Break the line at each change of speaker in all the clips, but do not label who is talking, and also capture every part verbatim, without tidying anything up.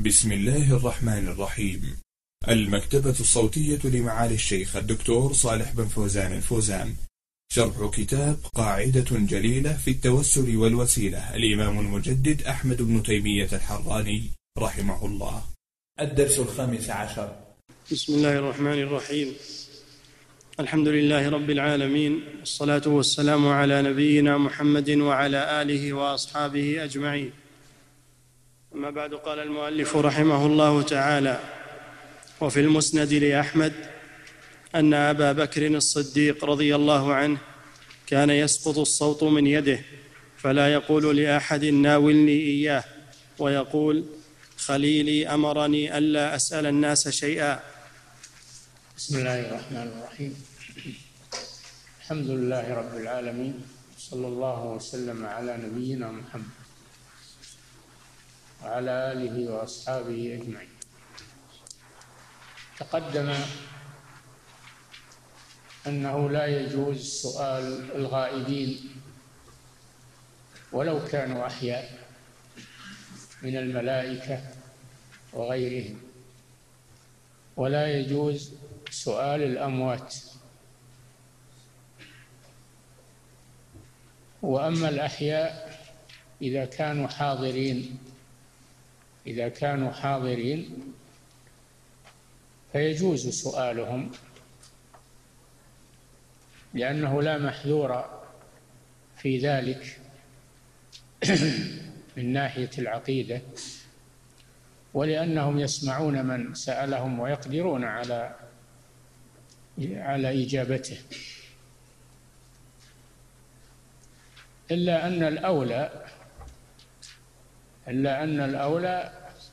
بسم الله الرحمن الرحيم. المكتبة الصوتية لمعالي الشيخ الدكتور صالح بن فوزان الفوزان، شرح كتاب قاعدة جليلة في التوسل والوسيلة، الإمام المجدد أحمد بن تيمية الحراني رحمه الله. الدرس الخامس عشر.
بسم الله الرحمن الرحيم. الحمد لله رب العالمين، والصلاة والسلام على نبينا محمد وعلى آله وأصحابه أجمعين. أما بعد، قال المؤلف رحمه الله تعالى: وفي المسند لأحمد أن أبا بكر الصديق رضي الله عنه كان يسقط الصوت من يده، فلا يقول لأحد ناولني إياه، ويقول: خليلي أمرني ألا أسأل الناس شيئا.
بسم الله الرحمن الرحيم. الحمد لله رب العالمين، صلى الله وسلم على نبينا محمد وعلى آله وأصحابه أجمعين. تقدم أنه لا يجوز سؤال الغائبين ولو كانوا أحياء من الملائكة وغيرهم، ولا يجوز سؤال الأموات. وأما الأحياء إذا كانوا حاضرين إذا كانوا حاضرين فيجوز سؤالهم، لأنه لا محذور في ذلك من ناحية العقيدة، ولأنهم يسمعون من سألهم ويقدرون على على إجابته. إلا أن الأولى إلا أن الأولى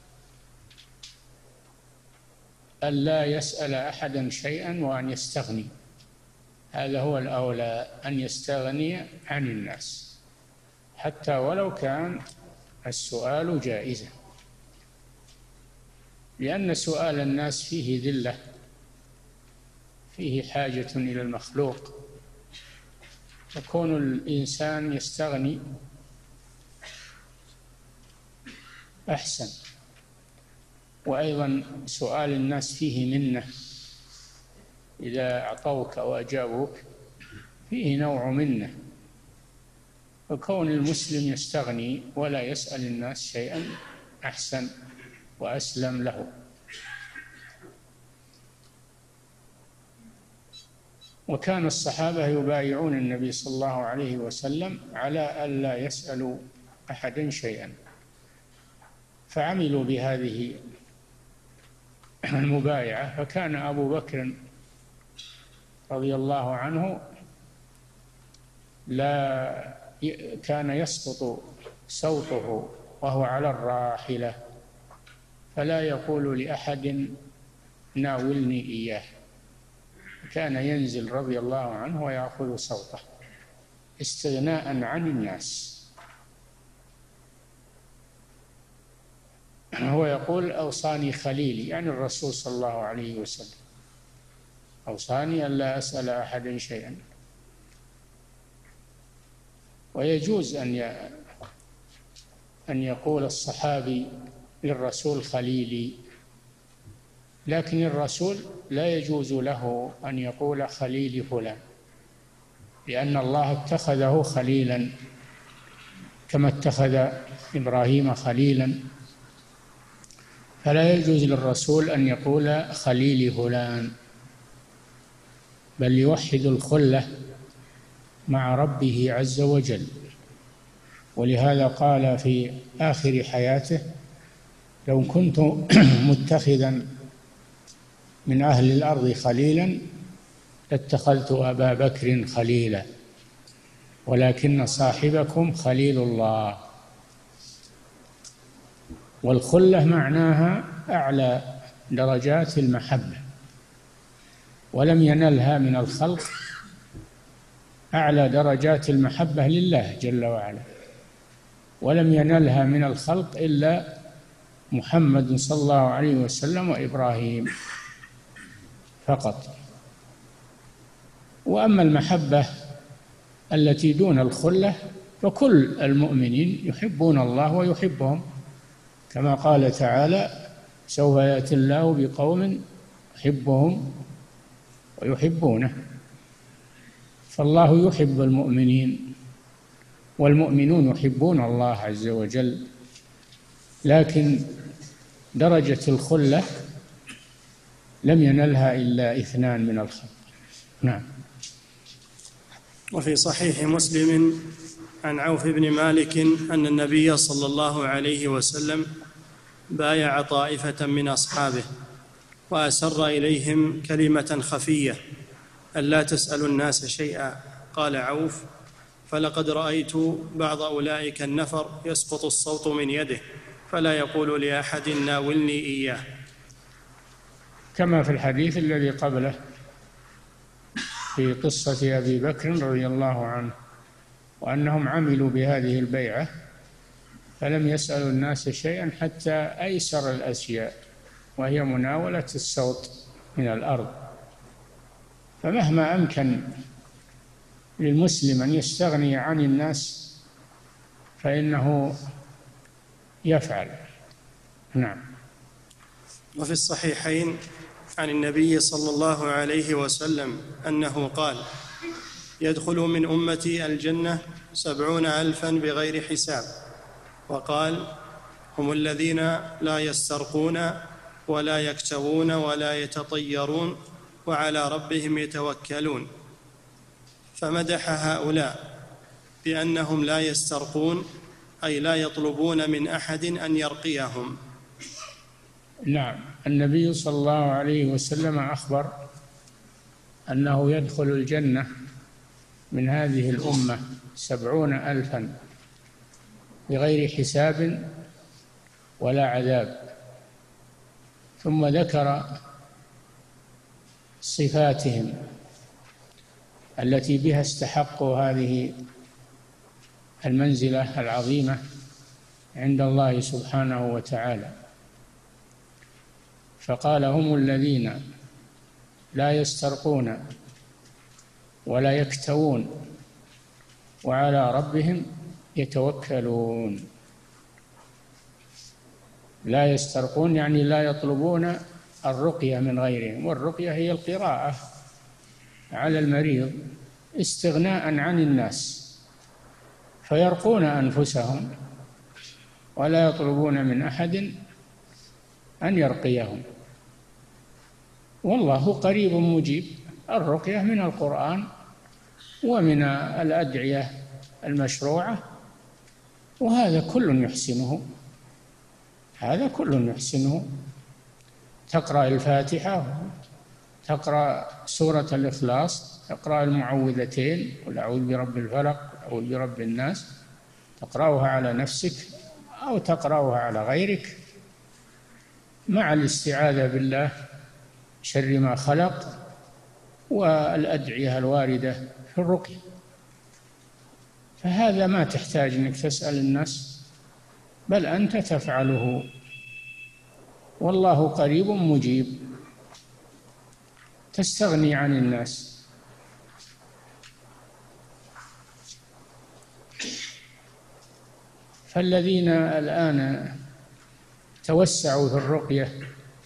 ألا يسأل أحدا شيئا وأن يستغني. هذا هو الأولى، أن يستغني عن الناس حتى ولو كان السؤال جائزا، لأن سؤال الناس فيه ذلة، فيه حاجة إلى المخلوق، يكون الإنسان يستغني أحسن. وأيضا سؤال الناس فيه منة، إذا أعطوك وأجابوك فيه نوع منة، فكون المسلم يستغني ولا يسأل الناس شيئا أحسن وأسلم له. وكان الصحابة يبايعون النبي صلى الله عليه وسلم على ألا يسألوا أحدا شيئا، فعملوا بهذه المبايعة. فكان أبو بكر رضي الله عنه لا كان يسقط صوته وهو على الراحلة، فلا يقول لأحد ناولني إياه، كان ينزل رضي الله عنه ويأخذ صوته استغناء عن الناس. هو يقول: أوصاني خليلي، يعني الرسول صلى الله عليه وسلم، أوصاني ألا أسأل أحدا شيئا. ويجوز أن أن يقول الصحابي للرسول خليلي، لكن الرسول لا يجوز له أن يقول خليلي فلان، لأن الله اتخذه خليلا كما اتخذ إبراهيم خليلا، فلا يجوز للرسول أن يقول خليلي فلان، بل يوحد الخلة مع ربه عز وجل. ولهذا قال في آخر حياته: لو كنت متخذا من أهل الأرض خليلا لاتخذت أبا بكر خليلا، ولكن صاحبكم خليل الله. والخلة معناها أعلى درجات المحبة، ولم ينلها من الخلق أعلى درجات المحبة لله جل وعلا، ولم ينلها من الخلق إلا محمد صلى الله عليه وسلم وإبراهيم فقط. وأما المحبة التي دون الخلة فكل المؤمنين يحبون الله ويحبهم، كما قال تعالى: سوف يأتي الله بقوم يحبهم ويحبونه. فالله يحب المؤمنين والمؤمنون يحبون الله عز وجل، لكن درجة الخلة لم ينلها إلا اثنان من الخلق. نعم.
وفي صحيح مسلم عن عوف بن مالك أن النبي صلى الله عليه وسلم بايع طائفة من أصحابه وأسر إليهم كلمة خفية: ألا تسألوا الناس شيئا. قال عوف: فلقد رأيت بعض أولئك النفر يسقط الصوت من يده فلا يقول لأحد ناولني إياه،
كما في الحديث الذي قبله في قصة أبي بكر رضي الله عنه، وأنهم عملوا بهذه البيعة فلم يسألوا الناس شيئا حتى أيسر الأشياء، وهي مناولة الصوت من الأرض. فمهما أمكن للمسلم أن يستغني عن الناس فإنه يفعل. نعم.
وفي الصحيحين عن النبي صلى الله عليه وسلم أنه قال: يدخل من أمتي الجنة سبعون ألفا بغير حساب. وقال: هم الذين لا يسترقون ولا يكتوون ولا يتطيرون وعلى ربهم يتوكلون. فمدح هؤلاء بأنهم لا يسترقون، أي لا يطلبون من أحد أن يرقيهم.
نعم. النبي صلى الله عليه وسلم أخبر أنه يدخل الجنة من هذه الأمة سبعون ألفا بغير حساب ولا عذاب، ثم ذكر صفاتهم التي بها استحقوا هذه المنزلة العظيمة عند الله سبحانه وتعالى. فقال: هم الذين لا يسترقون ولا يكتوون وعلى ربهم يتوكلون. لا يسترقون يعني لا يطلبون الرقية من غيرهم، والرقية هي القراءة على المريض استغناء عن الناس، فيرقون أنفسهم ولا يطلبون من أحد أن يرقيهم. والله قريب مجيب. الرقية من القرآن ومن الأدعية المشروعة، وهذا كل يحسنه، هذا كل يحسنه. تقرأ الفاتحة، تقرأ سورة الإخلاص، تقرأ المعوذتين: قل أعوذ برب الفلق، أعوذ برب الناس، تقرأها على نفسك أو تقرأها على غيرك، مع الاستعاذة بالله شر ما خلق والأدعية الواردة في الرقية. فهذا ما تحتاج أنك تسأل الناس، بل أنت تفعله، والله قريب مجيب. تستغني عن الناس. فالذين الآن توسعوا في الرقية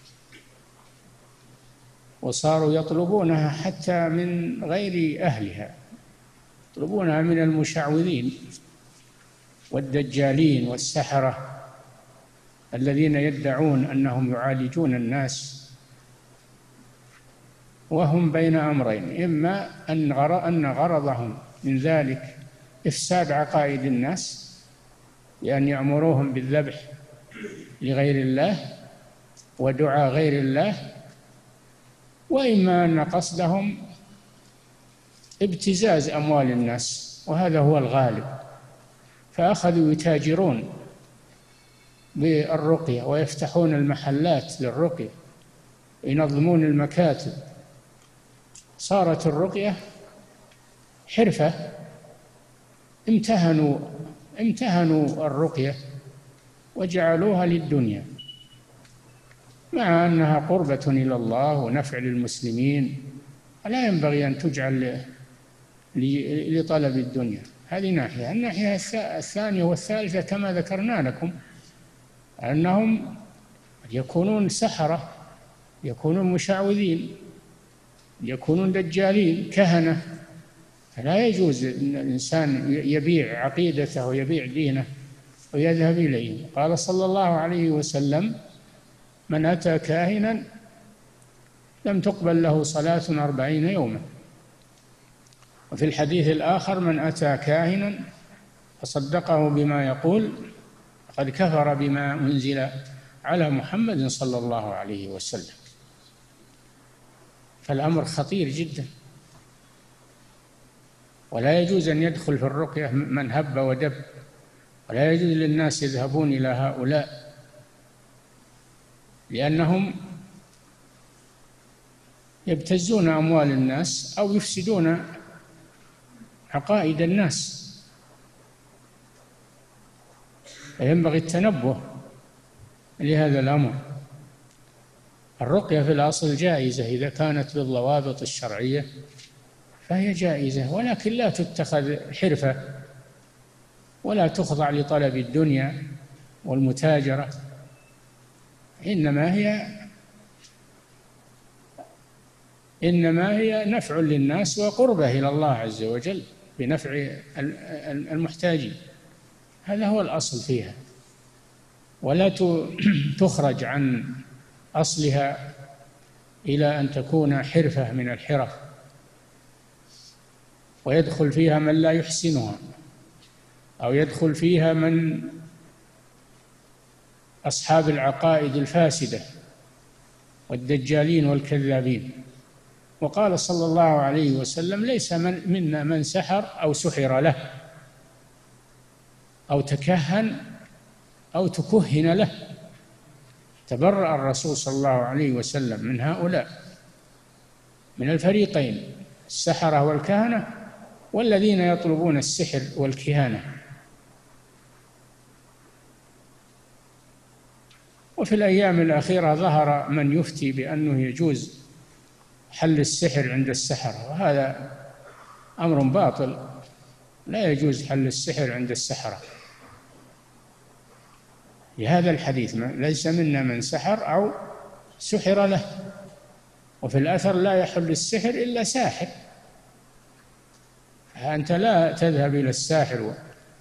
وصاروا يطلبونها حتى من غير أهلها، يطلبونها من المشعوذين والدجالين والسحرة الذين يدعون أنهم يعالجون الناس، وهم بين أمرين: إما أن غرضهم من ذلك إفساد عقائد الناس بأن يأمروهم بالذبح لغير الله ودعاء غير الله، وإما أن قصدهم ابتزاز أموال الناس، وهذا هو الغالب. فأخذوا يتاجرون بالرقية ويفتحون المحلات للرقية، ينظمون المكاتب. صارت الرقية حرفة. امتهنوا امتهنوا الرقية وجعلوها للدنيا، مع أنها قربة إلى الله ونفع للمسلمين. لا ينبغي أن تجعل لطلب الدنيا. هذه ناحية. الناحية الثانية والثالثة كما ذكرنا لكم أنهم يكونون سحرة، يكونون مشعوذين، يكونون دجالين، كهنة. فلا يجوز أن الإنسان يبيع عقيدته ويبيع دينه ويذهب إليه. قال صلى الله عليه وسلم: من أتى كاهنا لم تقبل له صلاة أربعين يوما. وفي الحديث الآخر: من أتى كاهنا فصدقه بما يقول فقد كفر بما أنزل على محمد صلى الله عليه وسلم. فالأمر خطير جدا، ولا يجوز أن يدخل في الرقية من هب ودب، ولا يجوز للناس يذهبون إلى هؤلاء، لأنهم يبتزون أموال الناس أو يفسدون عقائد الناس. فينبغي التنبه لهذا الأمر. الرقية في الأصل جائزة إذا كانت بالضوابط الشرعية فهي جائزة، ولكن لا تتخذ حرفة ولا تخضع لطلب الدنيا والمتاجرة، إنما هي إنما هي نفع للناس وقربة إلى الله عز وجل بنفع المحتاجين. هذا هو الأصل فيها، ولا تخرج عن أصلها إلى أن تكون حرفة من الحرف ويدخل فيها من لا يحسنها، أو يدخل فيها من أصحاب العقائد الفاسدة والدجالين والكذابين. وقال صلى الله عليه وسلم: ليس من منا من سحر أو سحر له أو تكهن أو تكهن له. تبرأ الرسول صلى الله عليه وسلم من هؤلاء، من الفريقين، السحرة والكهنة والذين يطلبون السحر والكهانة. وفي الأيام الأخيرة ظهر من يفتي بأنه يجوز حل السحر عند السحرة، وهذا أمر باطل. لا يجوز حل السحر عند السحرة لهذا الحديث: ليس منا من سحر أو سحر له. وفي الأثر: لا يحل السحر إلا ساحر. أنت لا تذهب إلى الساحر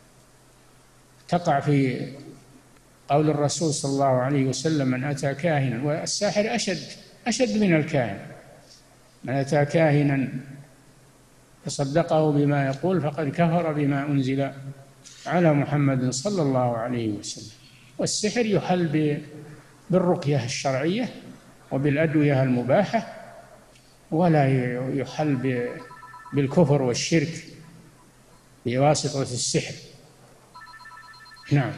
وتقع في قول الرسول صلى الله عليه وسلم: من أتى كاهنا. والساحر أشد أشد من الكاهن. من أتى كاهنا فصدقه بما يقول فقد كفر بما أنزل على محمد صلى الله عليه وسلم. والسحر يحل بالرقية الشرعية وبالأدوية المباحة، ولا يحل بالكفر والشرك بواسطة السحر. نعم.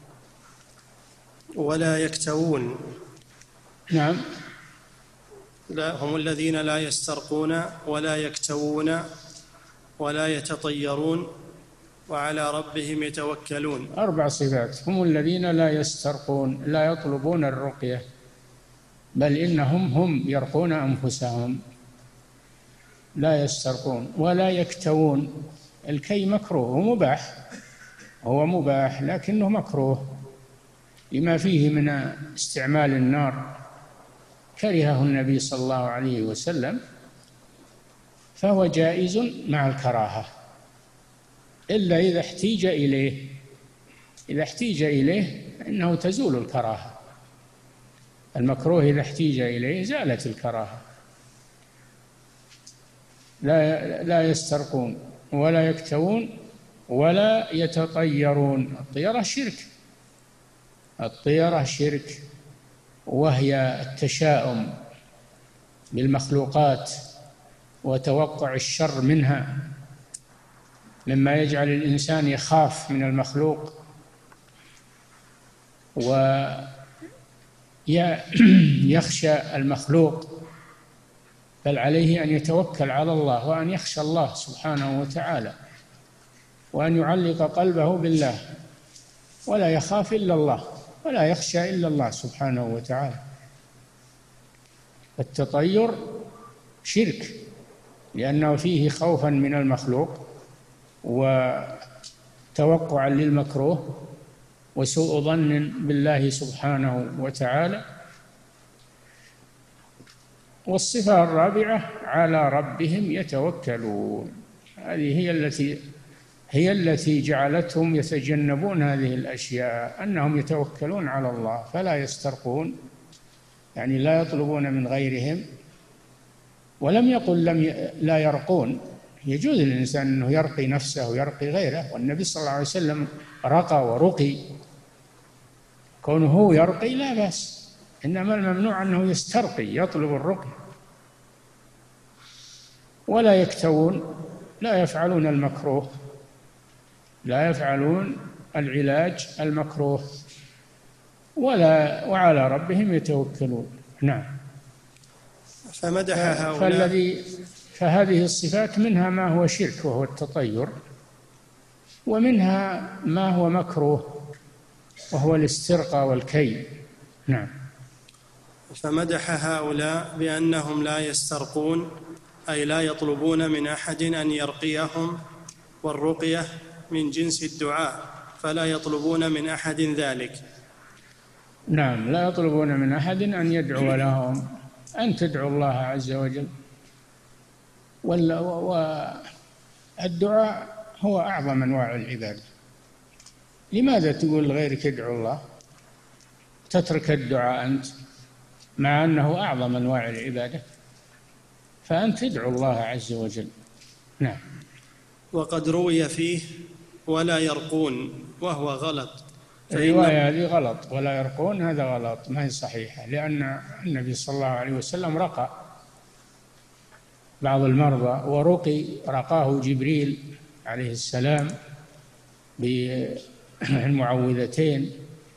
ولا يكتوون.
نعم.
لا، هم الذين لا يسترقون ولا يكتوون ولا يتطيرون وعلى ربهم يتوكلون.
أربع صفات: هم الذين لا يسترقون، لا يطلبون الرقية، بل إنهم هم يرقون أنفسهم، لا يسترقون. ولا يكتوون، الكي مكروه ومباح، هو مباح لكنه مكروه لما فيه من استعمال النار، كرهه النبي صلى الله عليه وسلم، فهو جائز مع الكراهة إلا إذا احتيج إليه. إذا احتيج إليه إنه تزول الكراهة. المكروه إذا احتيج إليه زالت الكراهة. لا لا يسترقون ولا يكتوون ولا يتطيرون. الطيرة شرك، الطيرة شرك، وهي التشاؤم بالمخلوقات وتوقع الشر منها، مما يجعل الإنسان يخاف من المخلوق ويخشى المخلوق، بل عليه أن يتوكل على الله وأن يخشى الله سبحانه وتعالى، وأن يعلق قلبه بالله ولا يخاف إلا الله ولا يخشى إلا الله سبحانه وتعالى. التطير شرك لأنه فيه خوفا من المخلوق وتوقعا للمكروه وسوء ظن بالله سبحانه وتعالى والصفة الرابعة على ربهم يتوكلون، هذه هي التي هي التي جعلتهم يتجنبون هذه الأشياء، أنهم يتوكلون على الله فلا يسترقون، يعني لا يطلبون من غيرهم. ولم يقل لم ي... لا يرقون، يجوز للإنسان أنه يرقي نفسه ويرقي غيره، والنبي صلى الله عليه وسلم رقى ورقي، كونه هو يرقي لا بأس، إنما الممنوع أنه يسترقي يطلب الرقي. ولا يكتوون، لا يفعلون المكروه، لا يفعلون العلاج المكروه، ولا وعلى ربهم يتوكلون. نعم.
فمدح هؤلاء
فالذي فهذه الصفات منها ما هو شرك وهو التطير، ومنها ما هو مكروه وهو الاسترقاء والكي. نعم.
فمدح هؤلاء بأنهم لا يسترقون، أي لا يطلبون من أحد أن يرقيهم، والرقية من جنس الدعاء فلا يطلبون من أحد ذلك.
نعم، لا يطلبون من أحد أن يدعو لهم، أن تدعو الله عز وجل. والدعاء هو أعظم أنواع العبادة. لماذا تقول لغيرك ادعو الله، تترك الدعاء أنت، مع أنه أعظم أنواع العبادة؟ فأنت تدعو الله عز وجل. نعم.
وقد روي فيه ولا يرقون، وهو غلط.
الرواية هذه غلط، ولا يرقون هذا غلط، ما هي صحيحة، لأن النبي صلى الله عليه وسلم رقى بعض المرضى، ورقي رقاه جبريل عليه السلام بالمعوذتين،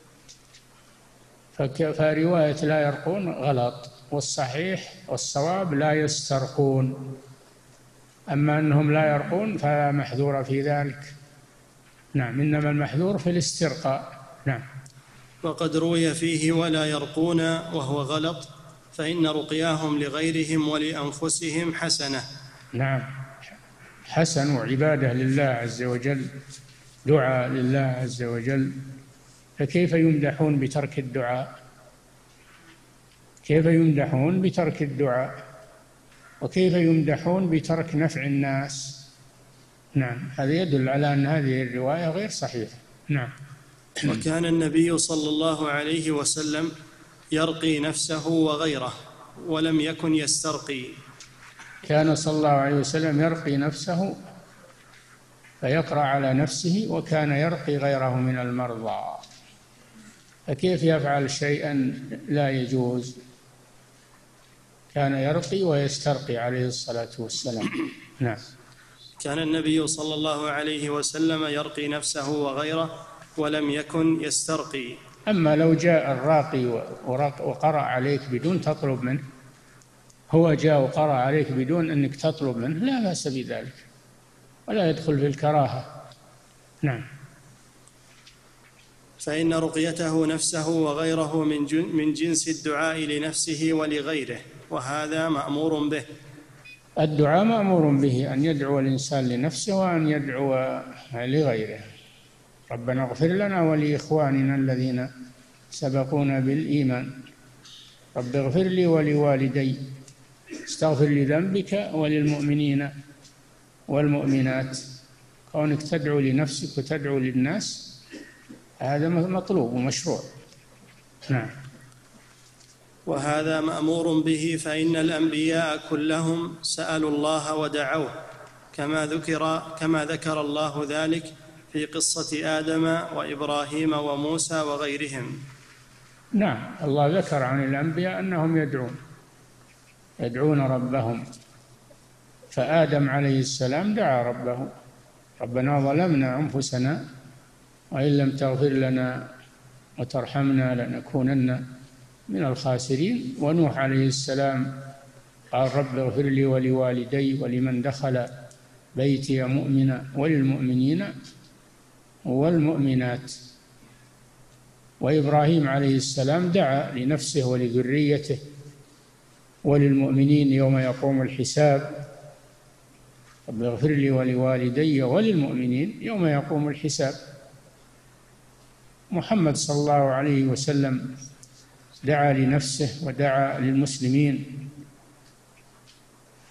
فرواية لا يرقون غلط، والصحيح والصواب لا يسترقون. أما أنهم لا يرقون فلا محذور في ذلك. نعم، إنما المحذور في الاسترقاء. نعم.
وقد روي فيه ولا يرقون وهو غلط، فإن رقياهم لغيرهم ولأنفسهم حسنة.
نعم، حسن وعبادة لله عز وجل، دعاء لله عز وجل، فكيف يمدحون بترك الدعاء؟ كيف يمدحون بترك الدعاء؟ وكيف يمدحون بترك نفع الناس؟ نعم، هذا يدل على أن هذه الرواية غير صحيحة. نعم.
وكان النبي صلى الله عليه وسلم يرقي نفسه وغيره، ولم يكن يسترقي.
كان صلى الله عليه وسلم يرقي نفسه فيقرأ على نفسه، وكان يرقي غيره من المرضى، فكيف يفعل شيئا لا يجوز؟ كان يرقي ويسترقي عليه الصلاة والسلام. نعم.
كان النبي صلى الله عليه وسلم يرقي نفسه وغيره ولم يكن يسترقي.
أما لو جاء الراقي وقرأ عليك بدون تطلب منه، هو جاء وقرأ عليك بدون أنك تطلب منه، لا بأس بذلك، ولا يدخل في الكراهة. نعم.
فإن رقيته نفسه وغيره من جنس الدعاء لنفسه ولغيره، وهذا مأمور به.
الدعاء مأمور به، أن يدعو الإنسان لنفسه وأن يدعو لغيره. ربنا اغفر لنا ولإخواننا الذين سبقونا بالإيمان، رب اغفر لي ولوالدي، استغفر لذنبك وللمؤمنين والمؤمنات. كونك تدعو لنفسك وتدعو للناس هذا مطلوب ومشروع. نعم.
وهذا مأمور به، فإن الأنبياء كلهم سألوا الله ودعوه، كما ذكر كما ذكر الله ذلك في قصة آدم وإبراهيم وموسى وغيرهم.
نعم، الله ذكر عن الأنبياء أنهم يدعون يدعون ربهم، فآدم عليه السلام دعا ربه: ربنا ظلمنا أنفسنا وإن لم تغفر لنا وترحمنا لنكونن من الخاسرين. ونوح عليه السلام قال: رب اغفر لي ولوالدي ولمن دخل بيتي مؤمنا وللمؤمنين والمؤمنات. وإبراهيم عليه السلام دعا لنفسه ولذريته وللمؤمنين يوم يقوم الحساب: رب اغفر لي ولوالدي وللمؤمنين يوم يقوم الحساب. محمد صلى الله عليه وسلم دعا لنفسه ودعا للمسلمين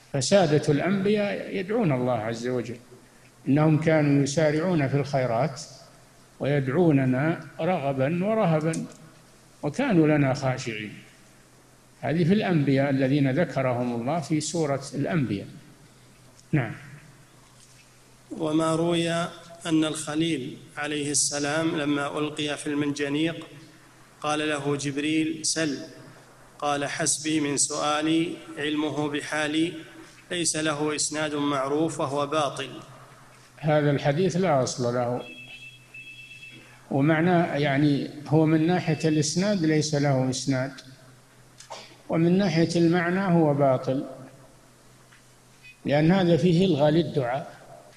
فسادة الأنبياء يدعون الله عز وجل، إنهم كانوا يسارعون في الخيرات ويدعوننا رغبا ورهبا وكانوا لنا خاشعين. هذه في الأنبياء الذين ذكرهم الله في سورة الأنبياء. نعم.
وما روي أن الخليل عليه السلام لما ألقي في المنجنيق قال له جبريل: سل. قال: حسبي من سؤالي علمه بحالي، ليس له إسناد معروف وهو باطل.
هذا الحديث لا أصل له، ومعناه يعني هو من ناحية الإسناد ليس له إسناد، ومن ناحية المعنى هو باطل، لأن هذا فيه إلغاء للدعاء،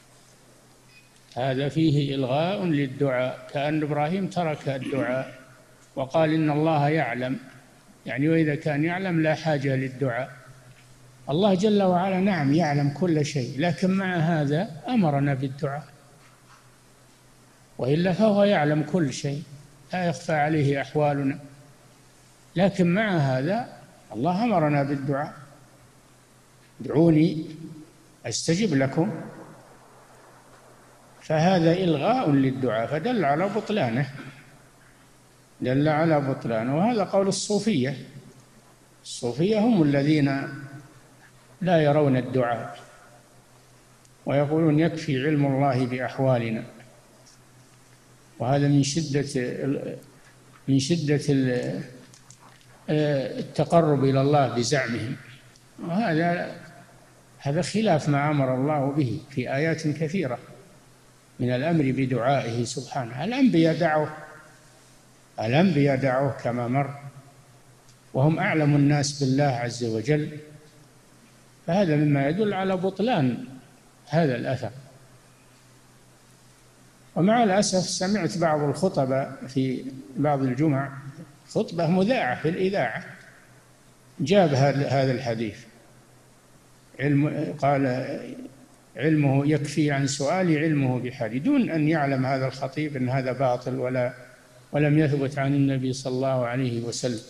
هذا فيه إلغاء للدعاء، كأن إبراهيم ترك الدعاء وقال إن الله يعلم، يعني وإذا كان يعلم لا حاجة للدعاء. الله جل وعلا نعم يعلم كل شيء، لكن مع هذا أمرنا بالدعاء، وإلا فهو يعلم كل شيء لا يخفى عليه أحوالنا، لكن مع هذا الله أمرنا بالدعاء: ادعوني أستجب لكم. فهذا إلغاء للدعاء، فدل على بطلانه، دل على بطلانه. وهذا قول الصوفية. الصوفية هم الذين لا يرون الدعاء ويقولون يكفي علم الله بأحوالنا، وهذا من شدة من شدة التقرب إلى الله بزعمهم، وهذا هذا خلاف ما أمر الله به في آيات كثيرة من الأمر بدعائه سبحانه. الأنبياء دعوا الأنبياء دعوه كما مر، وهم أعلم الناس بالله عز وجل، فهذا مما يدل على بطلان هذا الأثر. ومع الأسف سمعت بعض الخطباء في بعض الجمع خطبة مذاعة في الإذاعة جاب هذا الحديث، علم قال علمه يكفي عن سؤالي علمه بحالي، دون أن يعلم هذا الخطيب أن هذا باطل ولا ولم يثبت عن النبي صلى الله عليه وسلم.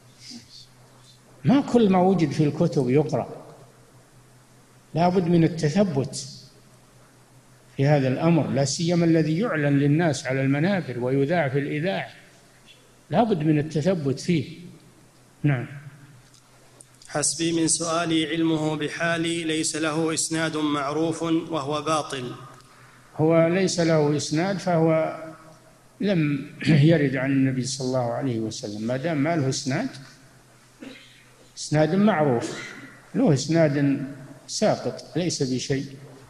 ما كل ما وجد في الكتب يقرأ، لا بد من التثبت في هذا الأمر، لا سيما الذي يعلن للناس على المنابر ويذاع في الإذاعة، لا بد من التثبت فيه. نعم.
حسبي من سؤالي علمه بحالي، ليس له إسناد معروف وهو باطل.
هو ليس له إسناد فهو لم يرد عن النبي صلى الله عليه وسلم، ما دام ما له إسناد، إسناد معروف له إسناد ساقط ليس بشيء،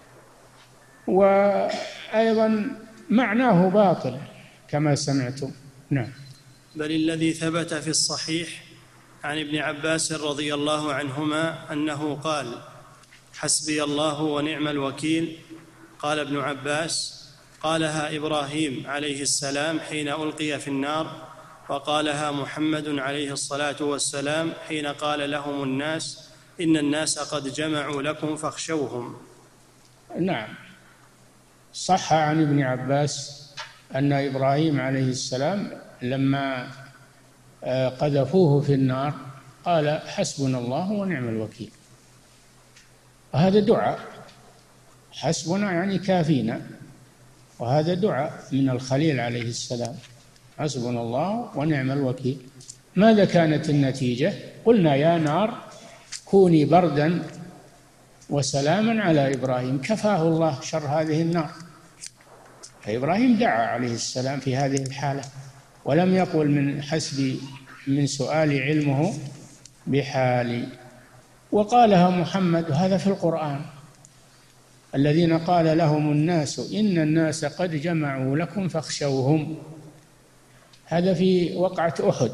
وأيضا معناه باطل كما سمعتم. نعم.
بل الذي ثبت في الصحيح عن ابن عباس رضي الله عنهما أنه قال: حسبي الله ونعم الوكيل. قال ابن عباس: قالها إبراهيم عليه السلام حين ألقي في النار، وقالها محمد عليه الصلاة والسلام حين قال لهم الناس: إن الناس قد جمعوا لكم فاخشوهم.
نعم، صح عن ابن عباس أن إبراهيم عليه السلام لما قذفوه في النار قال: حسبنا الله ونعم الوكيل. وهذا دعاء، حسبنا يعني كافينا، وهذا دعاء من الخليل عليه السلام: حسبنا الله ونعم الوكيل. ماذا كانت النتيجة؟ قلنا يا نار كوني بردا وسلاما على إبراهيم، كفاه الله شر هذه النار. فإبراهيم دعا عليه السلام في هذه الحالة، ولم يقل من حسبي من سؤالي علمه بحالي. وقالها محمد، وهذا في القرآن: الذين قال لهم الناس إن الناس قد جمعوا لكم فاخشوهم. هذا في وقعة أحد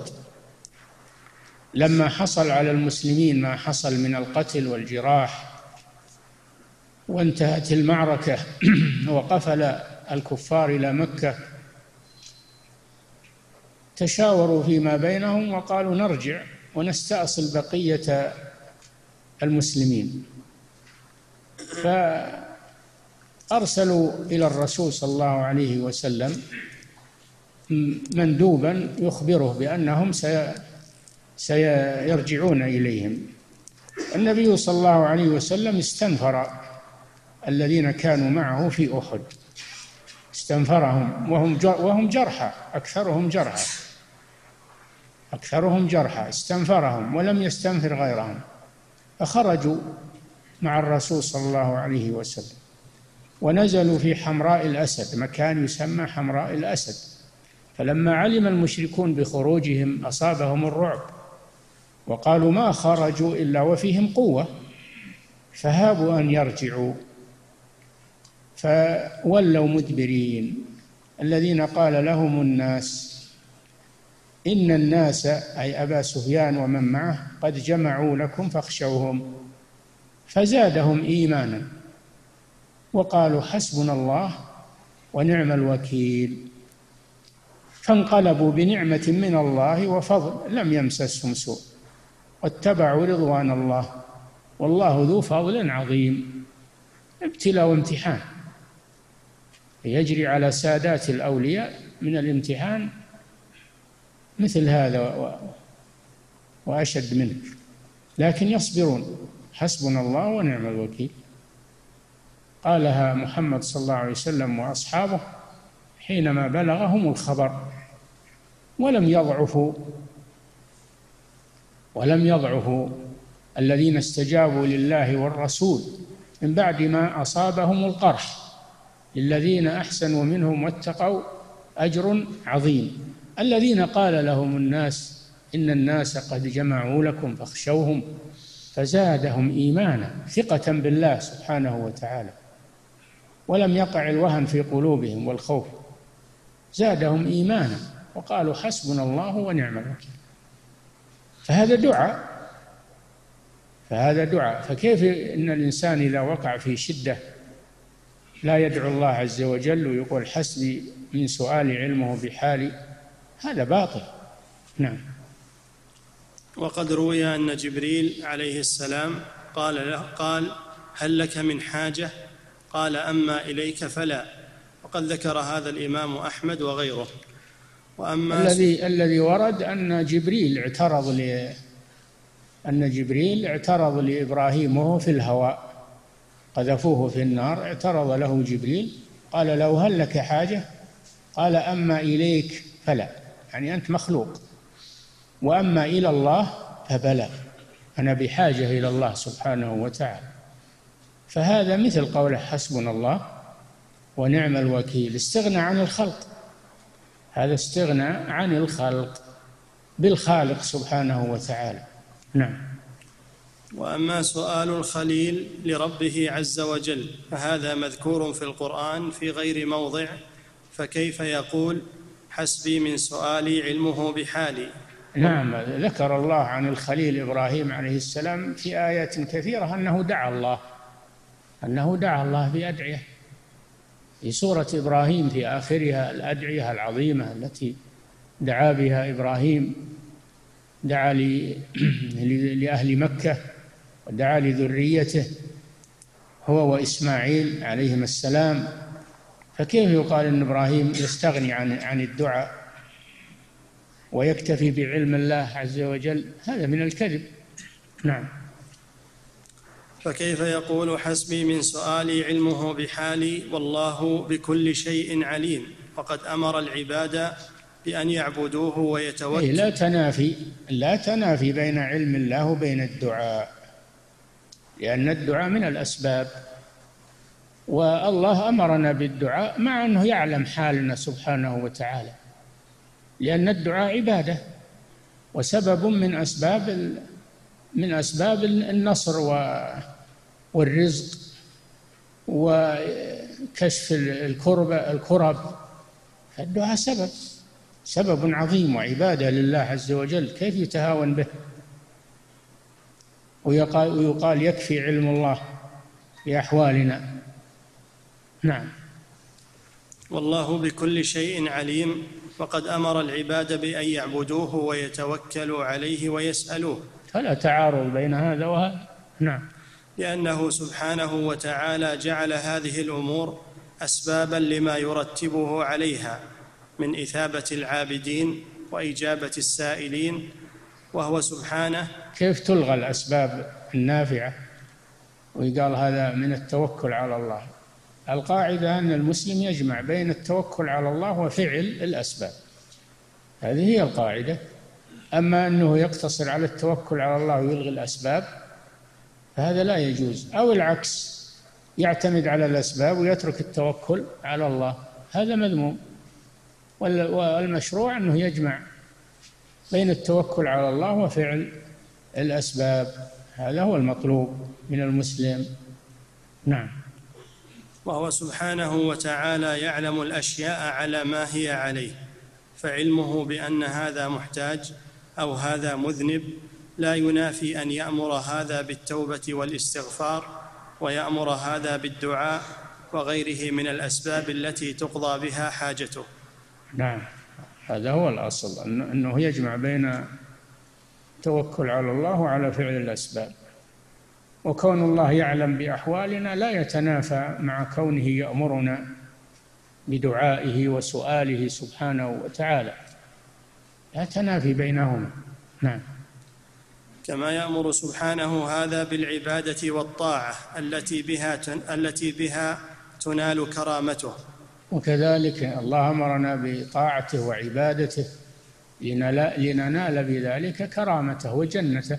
لما حصل على المسلمين ما حصل من القتل والجراح، وانتهت المعركة وقفل الكفار إلى مكة، تشاوروا فيما بينهم وقالوا نرجع ونستأصل بقية المسلمين، فأرسلوا إلى الرسول صلى الله عليه وسلم مندوبا يخبره بأنهم سيرجعون إليهم. النبي صلى الله عليه وسلم استنفر الذين كانوا معه في أحد، استنفرهم وهم وهم جرحى، أكثرهم جرحى أكثرهم جرحى استنفرهم ولم يستنفر غيرهم، فخرجوا مع الرسول صلى الله عليه وسلم ونزلوا في حمراء الأسد، مكان يسمى حمراء الأسد. فلما علم المشركون بخروجهم أصابهم الرعب وقالوا ما خرجوا إلا وفيهم قوة، فهابوا أن يرجعوا فولوا مدبرين. الذين قال لهم الناس إن الناس أي أبا سفيان ومن معه قد جمعوا لكم فاخشوهم، فزادهم إيمانا وقالوا حسبنا الله ونعم الوكيل، فانقلبوا بنعمة من الله وفضل لم يمسسهم سوء واتبعوا رضوان الله والله ذو فضل عظيم. ابتلاء وامتحان يجري على سادات الأولياء من الامتحان مثل هذا وأشد منه، لكن يصبرون. حسبنا الله ونعم الوكيل قالها محمد صلى الله عليه وسلم وأصحابه حينما بلغهم الخبر، ولم يضعفوا ولم يضعفوا الذين استجابوا لله والرسول من بعد ما أصابهم القرح. للذين أحسنوا منهم واتقوا أجر عظيم. الذين قال لهم الناس إن الناس قد جمعوا لكم فاخشوهم فزادهم إيمانا، ثقة بالله سبحانه وتعالى، ولم يقع الوهن في قلوبهم والخوف، زادهم إيمانا وقالوا حسبنا الله ونعم الوكيل. فهذا دعاء فهذا دعاء فكيف إن الإنسان إذا وقع في شدة لا يدعو الله عز وجل ويقول حسبي من سؤال علمه بحالي؟ هذا باطل. نعم.
وقد روي أن جبريل عليه السلام قال له قال هل لك من حاجة؟ قال أما إليك فلا. وقد ذكر هذا الإمام أحمد وغيره. وأما
الذي الذي ورد أن جبريل اعترض ل أن جبريل اعترض لإبراهيم وهو في الهواء، قذفوه في النار، اعترض له جبريل قال له هل لك حاجة؟ قال أما إليك فلا، يعني أنت مخلوق، وأما إلى الله فبلى، أنا بحاجة إلى الله سبحانه وتعالى. فهذا مثل قوله حسبنا الله ونعم الوكيل، استغنى عن الخلق، هذا استغنى عن الخلق بالخالق سبحانه وتعالى. نعم.
وأما سؤال الخليل لربه عز وجل فهذا مذكور في القرآن في غير موضع، فكيف يقول حسبي من سؤالي علمه بحالي؟
نعم، ذكر الله عن الخليل إبراهيم عليه السلام في آيات كثيرة أنه دعا الله أنه دعا الله بأدعية، في سورة إبراهيم في آخرها الأدعية العظيمة التي دعا بها إبراهيم، دعا لأهل مكة ودعا لذريته هو وإسماعيل عليهما السلام، فكيف يقال أن إبراهيم يستغني عن عن الدعاء ويكتفي بعلم الله عز وجل؟ هذا من الكذب. نعم.
فكيف يقول حسبي من سؤالي علمه بحالي والله بكل شيء عليم، وقد أمر العباد بأن يعبدوه ويتوكلوا؟
لا تنافي لا تنافي بين علم الله وبين الدعاء، لأن الدعاء من الأسباب، والله أمرنا بالدعاء مع أنه يعلم حالنا سبحانه وتعالى، لأن الدعاء عبادة وسبب من أسباب من أسباب النصر والرزق وكشف الكرب الكرب. الدعاء سبب سبب عظيم وعبادة لله عز وجل، كيف يتهاون به؟ ويقال, ويقال يكفي علم الله بأحوالنا. نعم.
والله بكل شيء عليم، وقد أمر العباد بأن يعبدوه ويتوكلوا عليه ويسألوه،
فلا تعارض بين هذا وهذا. نعم.
لأنه سبحانه وتعالى جعل هذه الأمور أسبابا لما يرتبه عليها من إثابة العابدين وإجابة السائلين وهو سبحانه.
كيف تلغى الأسباب النافعة ويقال هذا من التوكل على الله؟ القاعدة أن المسلم يجمع بين التوكل على الله وفعل الأسباب، هذه هي القاعدة. أما أنه يقتصر على التوكل على الله ويلغي الأسباب فهذا لا يجوز، أو العكس، يعتمد على الأسباب ويترك التوكل على الله، هذا مذموم. والمشروع أنه يجمع بين التوكل على الله وفعل الأسباب، هذا هو المطلوب من المسلم. نعم.
وهو سبحانه وتعالى يعلم الأشياء على ما هي عليه، فعلمه بأن هذا محتاج أو هذا مذنب لا ينافي أن يأمر هذا بالتوبة والاستغفار ويأمر هذا بالدعاء وغيره من الأسباب التي تقضى بها حاجته.
نعم، هذا هو الأصل، أنه يجمع بين التوكل على الله وعلى فعل الأسباب. وكون الله يعلم بأحوالنا لا يتنافى مع كونه يأمرنا بدعائه وسؤاله سبحانه وتعالى، لا تنافي بينهما. نعم.
كما يأمر سبحانه هذا بالعبادة والطاعة التي بها التي بها تنال كرامته.
وكذلك الله أمرنا بطاعته وعبادته لننال بذلك كرامته وجنته،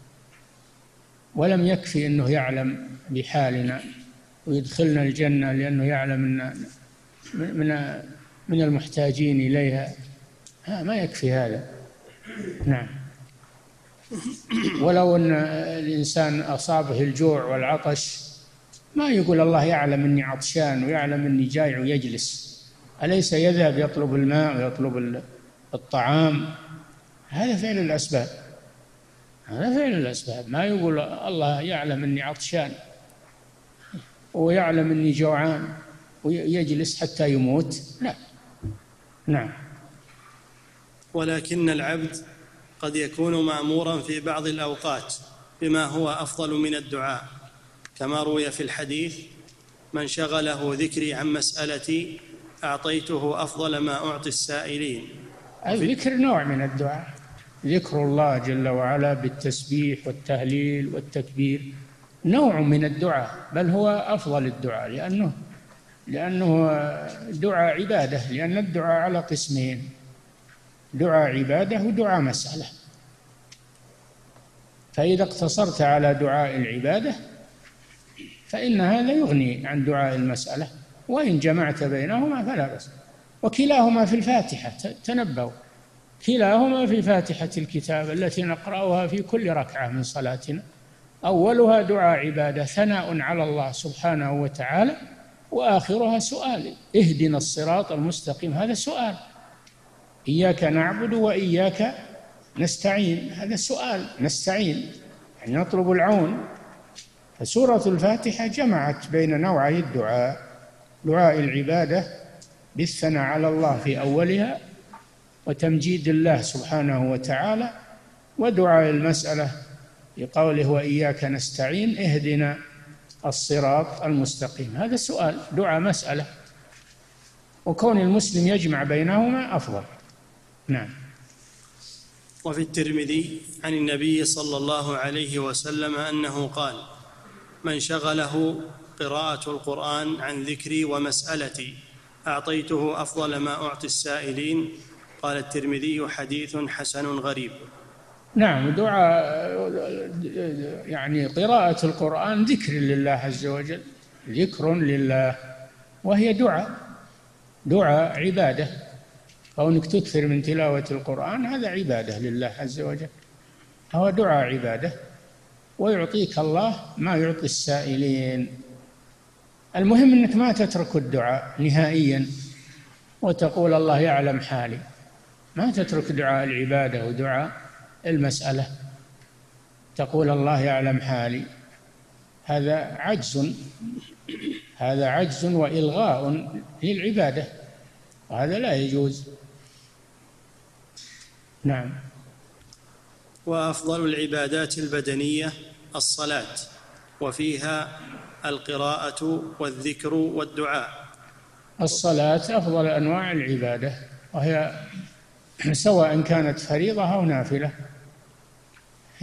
ولم يكفي أنه يعلم بحالنا ويدخلنا الجنة لأنه يعلم أن من من المحتاجين إليها، ما يكفي هذا. نعم. ولو أن الإنسان أصابه الجوع والعطش ما يقول الله يعلم أني عطشان ويعلم أني جائع ويجلس، أليس يذهب يطلب الماء ويطلب الطعام؟ هذا فعل الأسباب، هذا فعل الأسباب. ما يقول الله يعلم أني عطشان ويعلم أني جوعان ويجلس حتى يموت، لا. نعم.
ولكن العبد قد يكون مأمورا في بعض الأوقات بما هو أفضل من الدعاء، كما روي في الحديث: من شغله ذكري عن مسألتي أعطيته أفضل ما أعطي السائلين.
الذكر نوع من الدعاء، ذكر الله جل وعلا بالتسبيح والتهليل والتكبير نوع من الدعاء، بل هو أفضل الدعاء، لأنه لأنه دعاء عبادة، لأن الدعاء على قسمين: دعاء عبادة ودعاء مسألة. فإذا اقتصرت على دعاء العبادة فإن هذا يغني عن دعاء المسألة، وإن جمعت بينهما فلا بأس. وكلاهما في الفاتحة، تنبهوا، كلاهما في فاتحة الكتاب التي نقرأها في كل ركعة من صلاتنا. أولها دعاء عبادة ثناء على الله سبحانه وتعالى، وآخرها سؤال: اهدنا الصراط المستقيم، هذا سؤال. إياك نعبد وإياك نستعين، هذا سؤال، نستعين يعني نطلب العون. فسورة الفاتحة جمعت بين نوعي الدعاء: دعاء العبادة بالثناء على الله في أولها وتمجيد الله سبحانه وتعالى، ودعاء المسألة بقوله: وإياك نستعين اهدنا الصراط المستقيم، هذا سؤال، دعاء مسألة. وكون المسلم يجمع بينهما أفضل. نعم.
وفي الترمذي عن النبي صلى الله عليه وسلم أنه قال: من شغله قراءة القرآن عن ذكري ومسألتي أعطيته أفضل ما أعطي السائلين. قال الترمذي: حديث حسن غريب.
نعم. دعاء يعني قراءة القرآن ذكر لله عز وجل، ذكر لله، وهي دعاء، دعاء عبادة. كونك تكثر من تلاوة القرآن هذا عبادة لله عز وجل، هو دعاء عبادة، ويعطيك الله ما يعطي السائلين. المهم أنك ما تترك الدعاء نهائيا وتقول الله يعلم حالي، ما تترك دعاء العبادة ودعاء المسألة، تقول الله يعلم حالي، هذا عجز، هذا عجز وإلغاء للعبادة، وهذا لا يجوز. نعم.
وأفضل العبادات البدنية الصلاة، وفيها القراءة والذكر والدعاء.
الصلاة أفضل أنواع العبادة، وهي سواء كانت فريضة أو نافلة،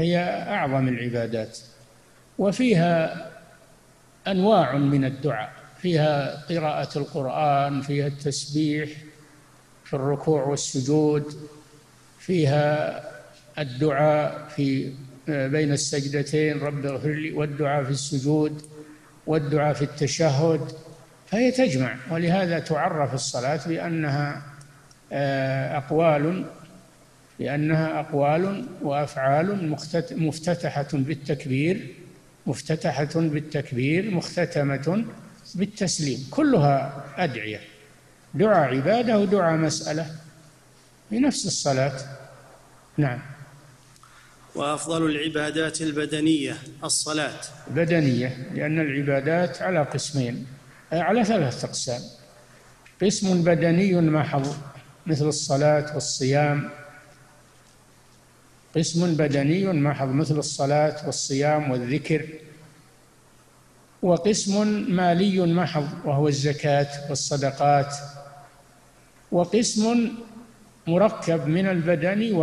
هي أعظم العبادات، وفيها أنواع من الدعاء، فيها قراءة القرآن، فيها التسبيح في الركوع والسجود، فيها الدعاء في بين السجدتين رب اغفر لي، والدعاء في السجود، والدعاء في التشهد، فهي تجمع. ولهذا تعرف الصلاة بأنها أقوال لأنها أقوال وأفعال مفتتحة بالتكبير مفتتحة بالتكبير مختتمة بالتسليم، كلها أدعية، دعاء عبادة ودعاء مسألة في نفس الصلاة. نعم.
وأفضل العبادات البدنية الصلاة.
بدنية، لأن العبادات على قسمين، على ثلاثة أقسام: قسم بدني محض مثل الصلاة والصيام، قسم بدني محض مثل الصلاة والصيام والذكر، وقسم مالي محض وهو الزكاة والصدقات، وقسم مركب من البدن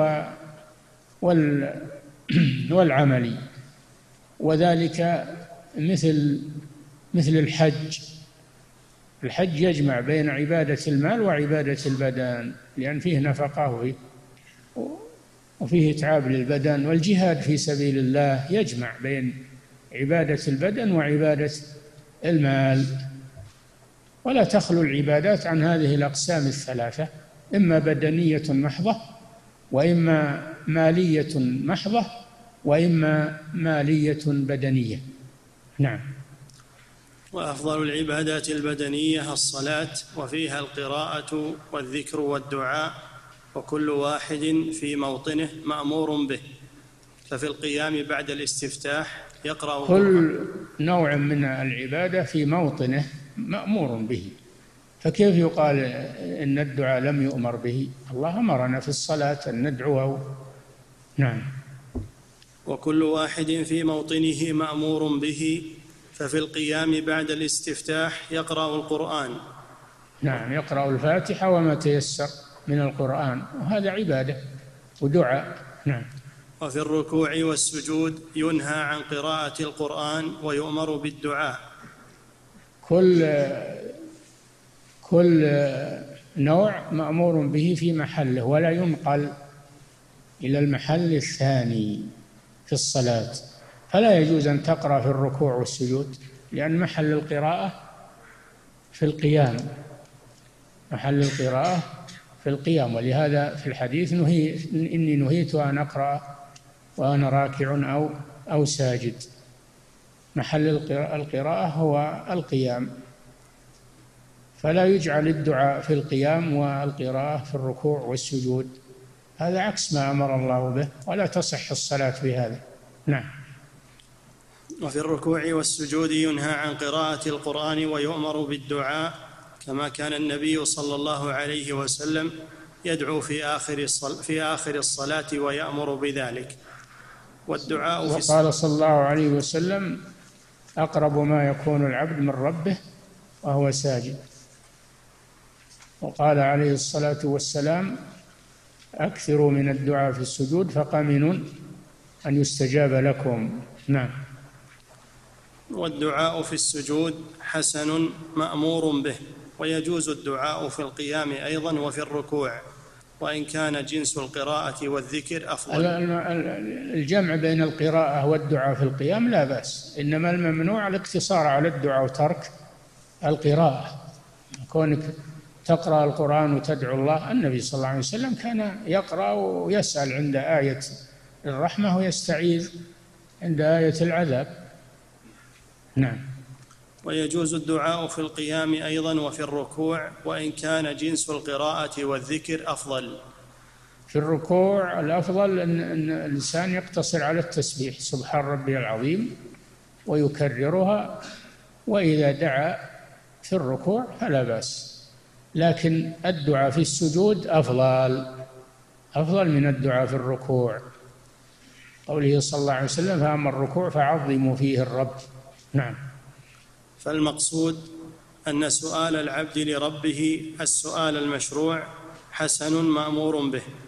والعمل، وذلك مثل مثل الحج. الحج يجمع بين عبادة المال وعبادة البدن، لأن فيه نفقة وفيه إتعاب للبدن، والجهاد في سبيل الله يجمع بين عبادة البدن وعبادة المال. ولا تخلو العبادات عن هذه الأقسام الثلاثة، إما بدنية محضة، وإما مالية محضة، وإما مالية بدنية. نعم.
وأفضل العبادات البدنية الصلاة، وفيها القراءة والذكر والدعاء، وكل واحد في موطنه مأمور به، ففي القيام بعد الاستفتاح يقرأ
كل نوع من العبادة في موطنه مأمور به، فكيف يقال إن الدعاء لم يؤمر به؟ الله أمرنا في الصلاة أن ندعوه. نعم.
وكل واحد في موطنه مأمور به، ففي القيام بعد الاستفتاح يقرأ القرآن.
نعم، يقرأ الفاتحة وما تيسر من القرآن، وهذا عبادة ودعاء. نعم.
وفي الركوع والسجود ينهى عن قراءة القرآن ويؤمر بالدعاء.
كل كل نوع مأمور به في محله، ولا ينقل إلى المحل الثاني في الصلاة. فلا يجوز أن تقرأ في الركوع والسجود، لأن محل القراءة في القيام، محل القراءة في القيام. ولهذا في الحديث نهي إني نهيت أن أقرأ وأنا راكع أو أو ساجد. محل القراءة هو القيام، فلا يجعل الدعاء في القيام والقراءة في الركوع والسجود، هذا عكس ما أمر الله به، ولا تصح الصلاة بهذا. نعم.
وفي الركوع والسجود ينهى عن قراءة القرآن ويؤمر بالدعاء، كما كان النبي صلى الله عليه وسلم يدعو في آخر في آخر الصلاة ويأمر بذلك. والدعاء في
وقال صلى الله عليه وسلم: أقرب ما يكون العبد من ربه وهو ساجد. وقال عليه الصلاة والسلام: أكثروا من الدعاء في السجود فقمن أن يستجاب لكم. نعم.
والدعاء في السجود حسن مأمور به، ويجوز الدعاء في القيام أيضا وفي الركوع، وإن كان جنس القراءة والذكر أفضل.
الجمع بين القراءة والدعاء في القيام لا بأس، إنما الممنوع الاقتصار على الدعاء وترك القراءة. كونك تقرأ القرآن وتدعو الله، النبي صلى الله عليه وسلم كان يقرأ ويسأل عند آية الرحمة ويستعيذ عند آية العذاب. نعم.
ويجوز الدعاء في القيام أيضا وفي الركوع، وإن كان جنس القراءة والذكر أفضل.
في الركوع الأفضل أن الإنسان يقتصر على التسبيح سبحان ربي العظيم ويكررها، وإذا دعا في الركوع فلا بأس، لكن الدعاء في السجود أفضل أفضل من الدعاء في الركوع، قوله صلى الله عليه وسلم: فأما الركوع فعظموا فيه الرب. نعم.
فالمقصود أن سؤال العبد لربه السؤال المشروع حسن مأمور به،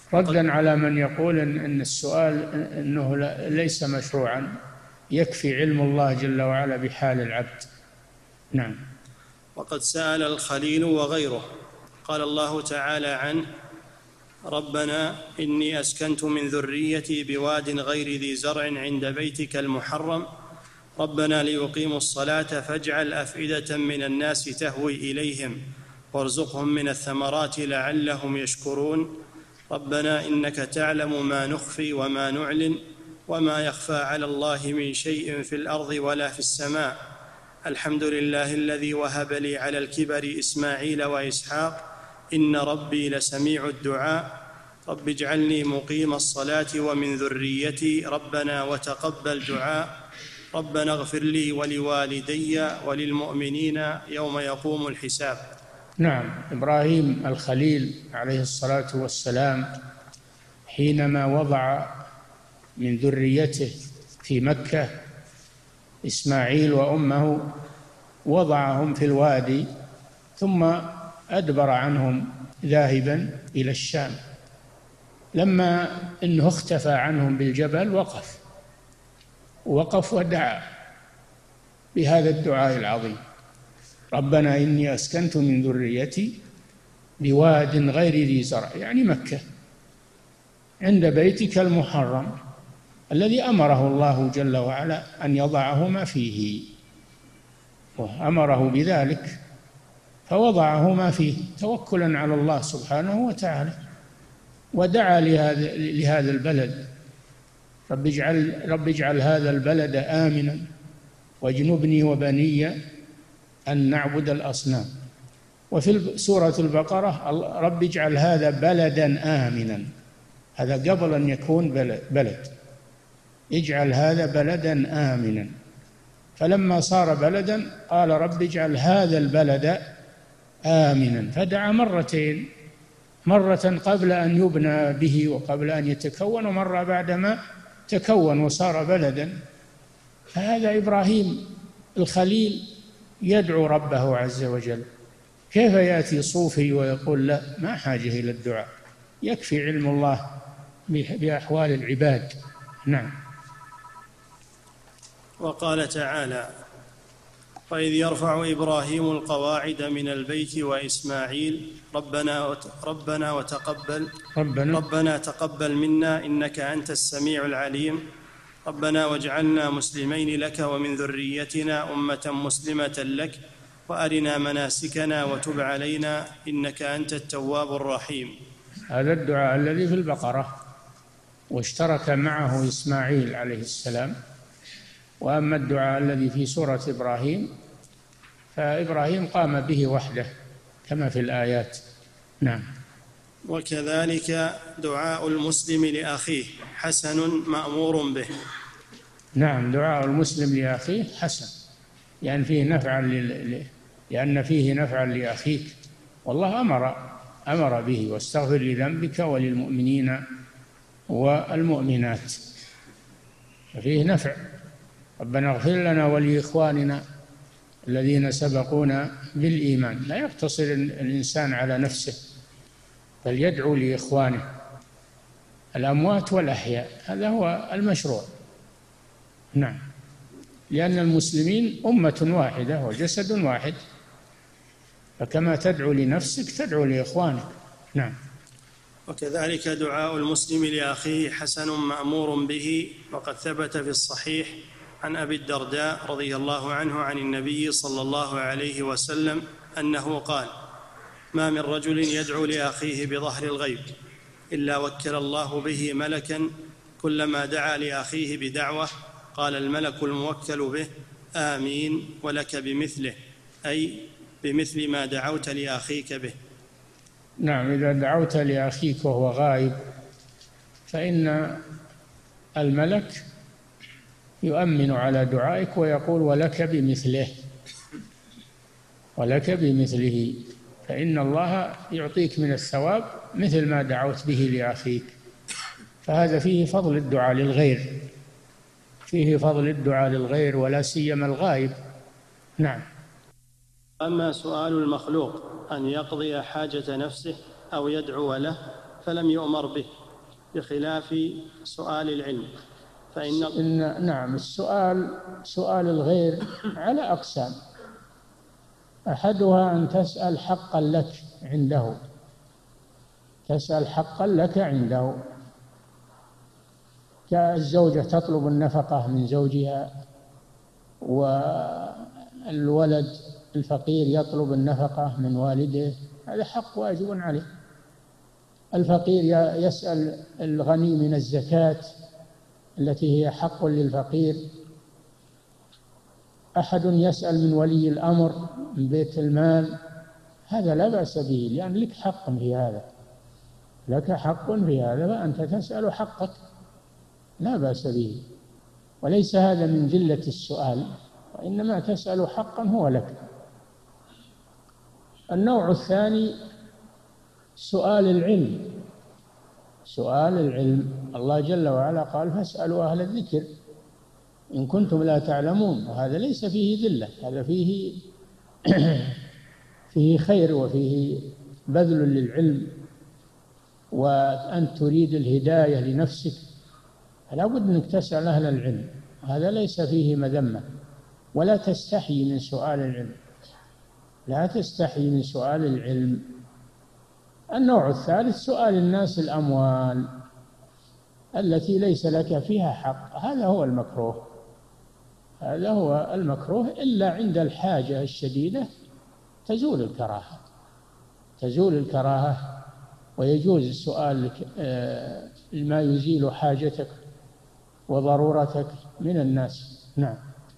ردا على من يقول إن, إن السؤال إنه ليس مشروعا، يكفي علم الله جل وعلا بحال العبد. نعم.
وقد سأل الخليل وغيره، قال الله تعالى عنه: ربنا إني أسكنت من ذريتي بواد غير ذي زرع عند بيتك المحرم ربنا ليقيموا الصلاة فاجعل أفئدة من الناس تهوي إليهم وارزقهم من الثمرات لعلهم يشكرون ربنا إنك تعلم ما نخفي وما نعلن وما يخفى على الله من شيء في الأرض ولا في السماء الحمد لله الذي وهب لي على الكبر إسماعيل وإسحاق إن ربي لسميع الدعاء رب اجعلني مقيم الصلاة ومن ذريتي ربنا وتقبل دعاء ربنا اغفر لي ولوالدي وللمؤمنين يوم يقوم الحساب.
نعم. إبراهيم الخليل عليه الصلاة والسلام حينما وضع من ذريته في مكة إسماعيل وأمه وضعهم في الوادي ثم أدبر عنهم ذاهبا إلى الشام. لما إنه اختفى عنهم بالجبل وقف وقف ودعا بهذا الدعاء العظيم: ربنا إني أسكنت من ذريتي بواد غير ذي زرع، يعني مكة، عند بيتك المحرم الذي أمره الله جل وعلا أن يضعهما فيه، وأمره بذلك فوضعهما فيه توكلا على الله سبحانه وتعالى، ودعا لهذا لهذا البلد: رب اجعل رب اجعل هذا البلد آمنا واجنبني وبني أن نعبد الأصنام. وفي سورة البقرة: رب اجعل هذا بلدا آمنا، هذا قبل أن يكون بلد، اجعل هذا بلدا آمنا. فلما صار بلدا قال: رب اجعل هذا البلد آمنا، فدعا مرتين، مرة قبل أن يبنى به وقبل أن يتكون، ومرة بعدما تكون وصار بلدا. فهذا إبراهيم الخليل يدعو ربه عز وجل. كيف يأتي صوفي ويقول لا، ما حاجة إلى الدعاء، يكفي علم الله بأحوال العباد. نعم.
وقال تعالى: وإذ يرفع إبراهيم القواعد من البيت وإسماعيل ربنا ربنا وتقبل
ربنا,
ربنا تقبل منا إنك أنت السميع العليم ربنا واجعلنا مسلمين لك ومن ذريتنا أمة مسلمة لك وأرنا مناسكنا وتب علينا إنك أنت التواب الرحيم.
هذا الدعاء الذي في البقرة، واشترك معه إسماعيل عليه السلام. وأما الدعاء الذي في سورة إبراهيم فإبراهيم قام به وحده كما في الآيات. نعم.
وكذلك دعاء المسلم لأخيه حسن مأمور به.
نعم، دعاء المسلم لأخيه حسن، لأن فيه نفعا لل... لأن فيه نفعا لأخيك، والله أمر أمر به: واستغفر لذنبك وللمؤمنين والمؤمنات. فيه نفع. ربنا اغفر لنا ولإخواننا الذين سبقونا بالإيمان. لا يقتصر الإنسان على نفسه، بل يدعو لإخوانه الأموات والأحياء، هذا هو المشروع. نعم، لأن المسلمين أمة واحدة وجسد واحد، فكما تدعو لنفسك تدعو لإخوانك. نعم.
وكذلك دعاء المسلم لأخيه حسن مأمور به. وقد ثبت في الصحيح عن أبي الدرداء رضي الله عنه عن النبي صلى الله عليه وسلم أنه قال: ما من رجل يدعو لأخيه بظهر الغيب إلا وكل الله به ملكا كلما دعا لأخيه بدعوة قال الملك الموكل به آمين ولك بمثله، أي بمثل ما دعوت لأخيك به.
نعم، إذا دعوت لأخيك وهو غائب فإن الملك يؤمن على دعائك ويقول ولك بمثله، ولك بمثله، فإن الله يعطيك من الثواب مثل ما دعوت به لأخيك. فهذا فيه فضل الدعاء للغير، فيه فضل الدعاء للغير ولا سيما الغائب. نعم.
أما سؤال المخلوق أن يقضي حاجة نفسه أو يدعو له فلم يؤمر به، بخلاف سؤال العلم فإن
إن نعم السؤال سؤال الغير على أقسام. أحدها أن تسأل حقا لك عنده، تسأل حقا لك عنده، كالزوجة تطلب النفقة من زوجها، والولد الفقير يطلب النفقة من والده، هذا حق واجب عليه. الفقير يسأل الغني من الزكاة التي هي حق للفقير. أحد يسأل من ولي الأمر من بيت المال، هذا لا بأس به، لأن لك حق في هذا، لك حق في هذا فأنت تسأل حقك، لا بأس به، وليس هذا من جلة السؤال، وإنما تسأل حقا هو لك. النوع الثاني سؤال العلم، سؤال العلم الله جل وعلا قال فاسألوا أهل الذكر إن كنتم لا تعلمون، وهذا ليس فيه ذلة، هذا فيه فيه خير وفيه بذل للعلم، وأن تريد الهداية لنفسك فلا بد أنك تسأل أهل العلم، هذا ليس فيه مذمة. ولا تستحي من سؤال العلم، لا تستحي من سؤال العلم. النوع الثالث سؤال الناس الأموال التي ليس لك فيها حق، هذا هو المكروه، هذا هو المكروه، إلا عند الحاجة الشديدة تزول الكراهة، تزول الكراهة ويجوز السؤال ما يزيل حاجتك وضرورتك من الناس. نعم.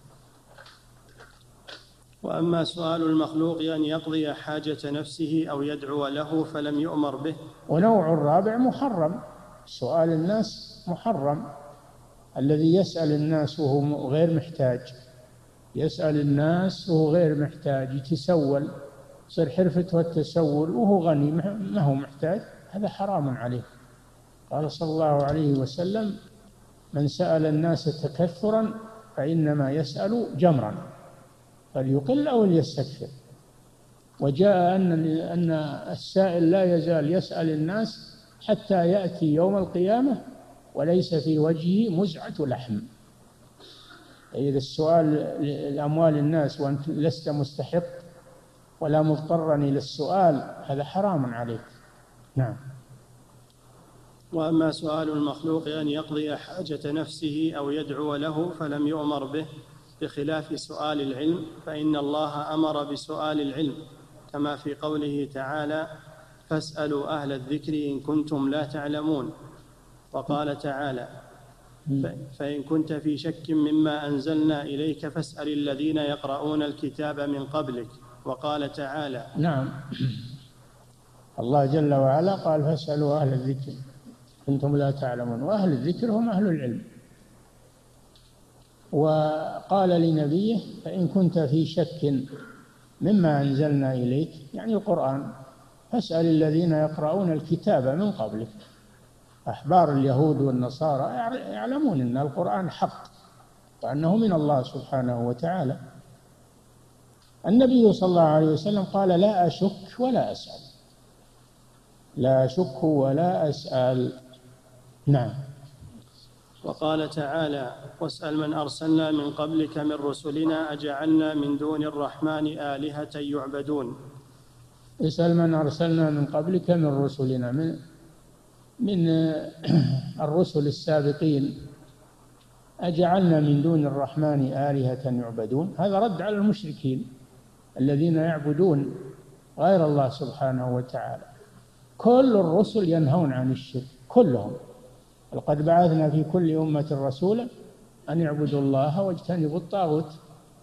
وأما سؤال المخلوق أن يقضي حاجة نفسه أو يدعو له فلم يؤمر به.
ونوع الرابع محرم، سؤال الناس محرم، الذي يسأل الناس وهو غير محتاج، يسأل الناس وهو غير محتاج، يتسول، يصير حرفته التسول وهو غني ما هو محتاج، هذا حرام عليه. قال صلى الله عليه وسلم من سأل الناس تكثرا فإنما يسأل جمرا، فليقل أو ليستكثر. وجاء أن أن السائل لا يزال يسأل الناس حتى يأتي يوم القيامة وليس في وجهه مزعة لحم. إذا السؤال لأموال الناس وأنت لست مستحق ولا مضطرا إلى السؤال هذا حرام عليك. نعم.
وأما سؤال المخلوق أن يقضي حاجة نفسه أو يدعو له فلم يؤمر به بخلاف سؤال العلم فإن الله أمر بسؤال العلم كما في قوله تعالى فاسألوا أهل الذكر إن كنتم لا تعلمون. وقال تعالى فإن كنت في شك مما أنزلنا إليك فاسأل الذين يقرؤون الكتاب من قبلك. وقال تعالى
نعم الله جل وعلا قال فاسألوا أهل الذكر كنتم لا تعلمون، وأهل الذكر هم أهل العلم. وقال لنبيه فإن كنت في شك مما أنزلنا إليك يعني القرآن فاسأل الذين يقرؤون الكتاب من قبلك. أحبار اليهود والنصارى يعلمون أن القرآن حق وأنه من الله سبحانه وتعالى. النبي صلى الله عليه وسلم قال لا أشك ولا أسأل، لا أشك ولا أسأل. نعم.
وقال تعالى واسأل من أرسلنا من قبلك من رسلنا أجعلنا من دون الرحمن آلهة يعبدون.
اسأل من أرسلنا من قبلك من رسلنا، من من الرسل السابقين، أجعلنا من دون الرحمن آلهة يعبدون، هذا رد على المشركين الذين يعبدون غير الله سبحانه وتعالى. كل الرسل ينهون عن الشرك كلهم، لقد بعثنا في كل أمة رسولا أن يعبدوا الله واجتنبوا الطاغوت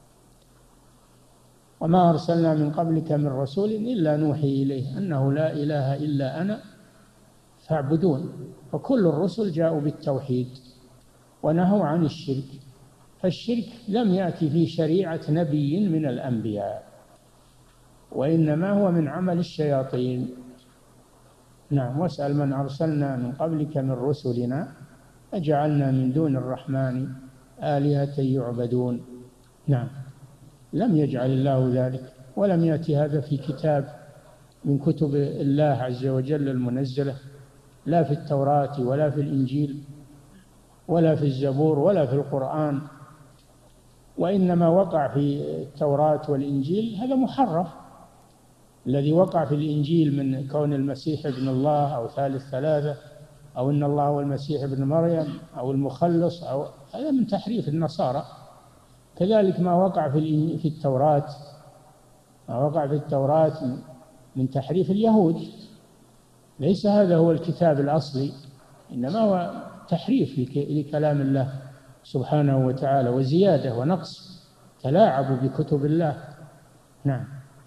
وما أرسلنا من قبلك من رسول إلا نوحي إليه أنه لا إله إلا أنا فاعبدون. فكل الرسل جاءوا بالتوحيد ونهوا عن الشرك، فالشرك لم يأتي في شريعة نبي من الأنبياء وإنما هو من عمل الشياطين. نعم. واسأل من أرسلنا من قبلك من رسلنا أجعلنا من دون الرحمن آلهة يعبدون. نعم. لم يجعل الله ذلك، ولم يأتي هذا في كتاب من كتب الله عز وجل المنزلة. لا في التوراة ولا في الإنجيل ولا في الزبور ولا في القرآن، وإنما وقع في التوراة والإنجيل هذا محرف. الذي وقع في الإنجيل من كون المسيح ابن الله أو ثالث ثلاثة أو إن الله هو المسيح ابن مريم أو المخلص، أو هذا من تحريف النصارى. كذلك ما وقع في في التوراة ما وقع في التوراة من تحريف اليهود، ليس هذا هو الكتاب الأصلي، إنما هو تحريف لكلام الله سبحانه وتعالى وزيادة ونقص، تلاعبوا بكتب الله. نعم.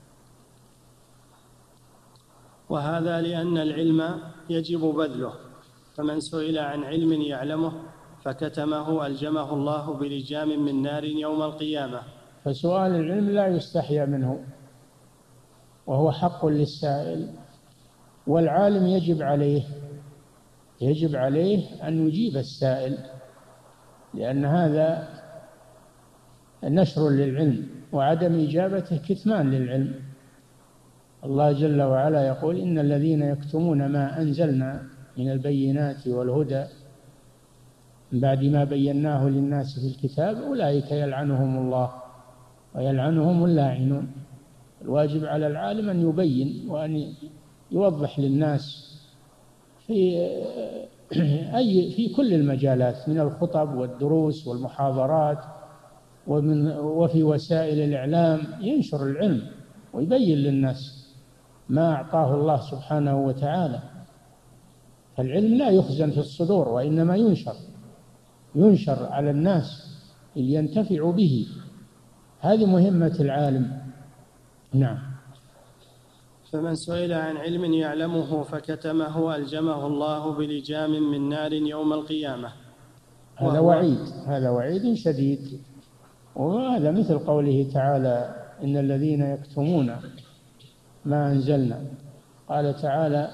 وهذا لأن العلم يجب بذله، فمن سئل عن علم يعلمه فكتمه ألجمه الله بلجام من نار يوم القيامة.
فسؤال العلم لا يستحيا منه، وهو حق للسائل، والعالم يجب عليه يجب عليه أن يجيب السائل، لأن هذا نشر للعلم، وعدم إجابته كتمان للعلم. الله جل وعلا يقول: إن الذين يكتمون ما أنزلنا من البينات والهدى من بعد ما بيناه للناس في الكتاب أولئك يلعنهم الله ويلعنهم اللاعنون. الواجب على العالم أن يبين وأن يوضح للناس في أي في كل المجالات من الخطب والدروس والمحاضرات ومن وفي وسائل الإعلام، ينشر العلم ويبين للناس ما أعطاه الله سبحانه وتعالى. فالعلم لا يخزن في الصدور، وإنما ينشر ينشر على الناس لينتفعوا به. هذه مهمة العالم. نعم.
فمن سئل عن علم يعلمه فكتمه ألجمه الله بلجام من نار يوم القيامة.
هذا وعيد هذا وعيد شديد، وهذا مثل قوله تعالى: إن الذين يكتمون ما أنزلنا. قال تعالى: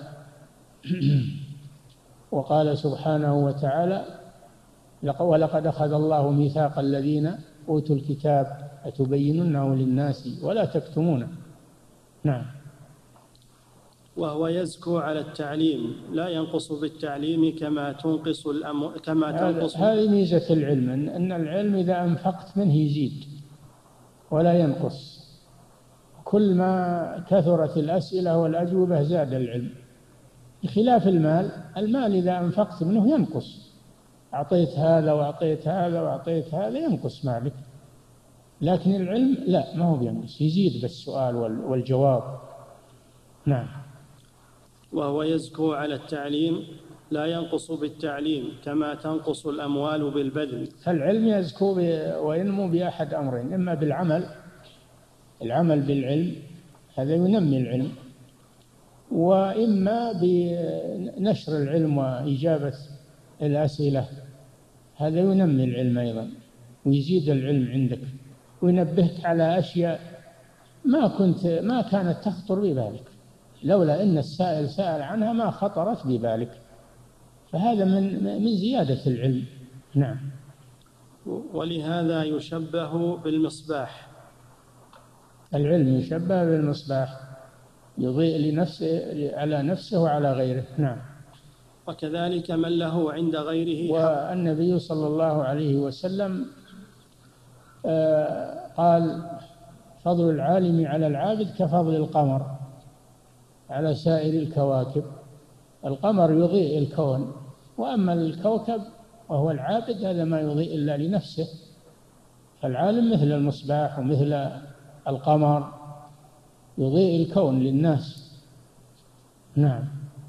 وقال سبحانه وتعالى: ولقد أخذ الله ميثاق الذين أوتوا الكتاب أتبيننه للناس ولا تكتمونه. نعم.
وهو يزكو على التعليم، لا ينقص بالتعليم كما تنقص الأمو... كما تنقص.
هذه ميزة العلم، أن العلم إذا أنفقت منه يزيد ولا ينقص. كل ما كثرت الأسئلة والأجوبة زاد العلم، بخلاف المال. المال إذا أنفقت منه ينقص، أعطيت هذا وأعطيت هذا وأعطيت هذا ينقص مالك. لكن العلم لا، ما هو ينقص، يزيد بالسؤال والجواب. نعم.
وهو يزكو على التعليم، لا ينقص بالتعليم كما تنقص الأموال بالبذل.
فالعلم يزكو وينمو بأحد أمرين: إما بالعمل العمل بالعلم، هذا ينمي العلم، وإما بنشر العلم وإجابة الأسئلة، هذا ينمي العلم أيضا ويزيد العلم عندك، وينبهك على أشياء ما كنت ما كانت تخطر ببالك، لولا أن السائل سأل عنها ما خطرت ببالك. فهذا من من زيادة العلم. نعم.
ولهذا يشبه بالمصباح.
العلم يشبه بالمصباح، يضيء لنفسه على نفسه وعلى غيره. نعم.
وكذلك من له عند غيره.
والنبي صلى الله عليه وسلم قال: فضل العالم على العابد كفضل القمر على سائر الكواكب. القمر يضيء الكون، وأما الكوكب وهو العابد هذا ما يضيء إلا لنفسه. فالعالم مثل المصباح ومثل القمر يضيء الكون للناس. نعم.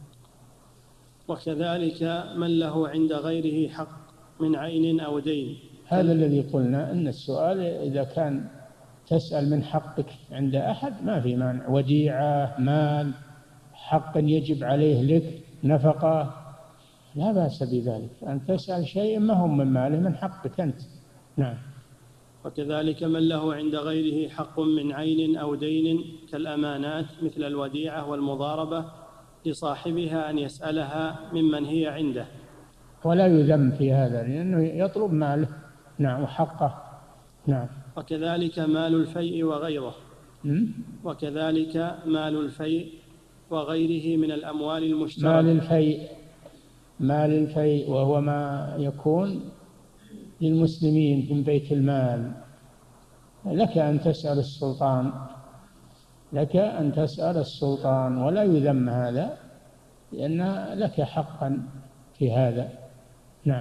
وكذلك من له عند غيره حق من عين أو دين.
هذا الذي قلنا أن السؤال إذا كان تسأل من حقك عند أحد ما في مانع، وديعة، مال، حق يجب عليه لك، نفقة، لا بأس بذلك. أن تسأل شيء ما هم من ماله، من حقك أنت. نعم.
وكذلك من له عند غيره حق من عين أو دين كالأمانات مثل الوديعة والمضاربة لصاحبها أن يسألها ممن هي عنده،
ولا يذم في هذا لأنه يطلب ماله. نعم. وحقه. نعم.
وكذلك مال الفيء وغيره. م? وكذلك مال الفيء وغيره من الأموال المشتركة.
مال الفيء مال الفيء وهو ما يكون للمسلمين من بيت المال، لك أن تسأل السلطان، لك أن تسأل السلطان، ولا يذم هذا، لأن لك حقا في هذا. نعم.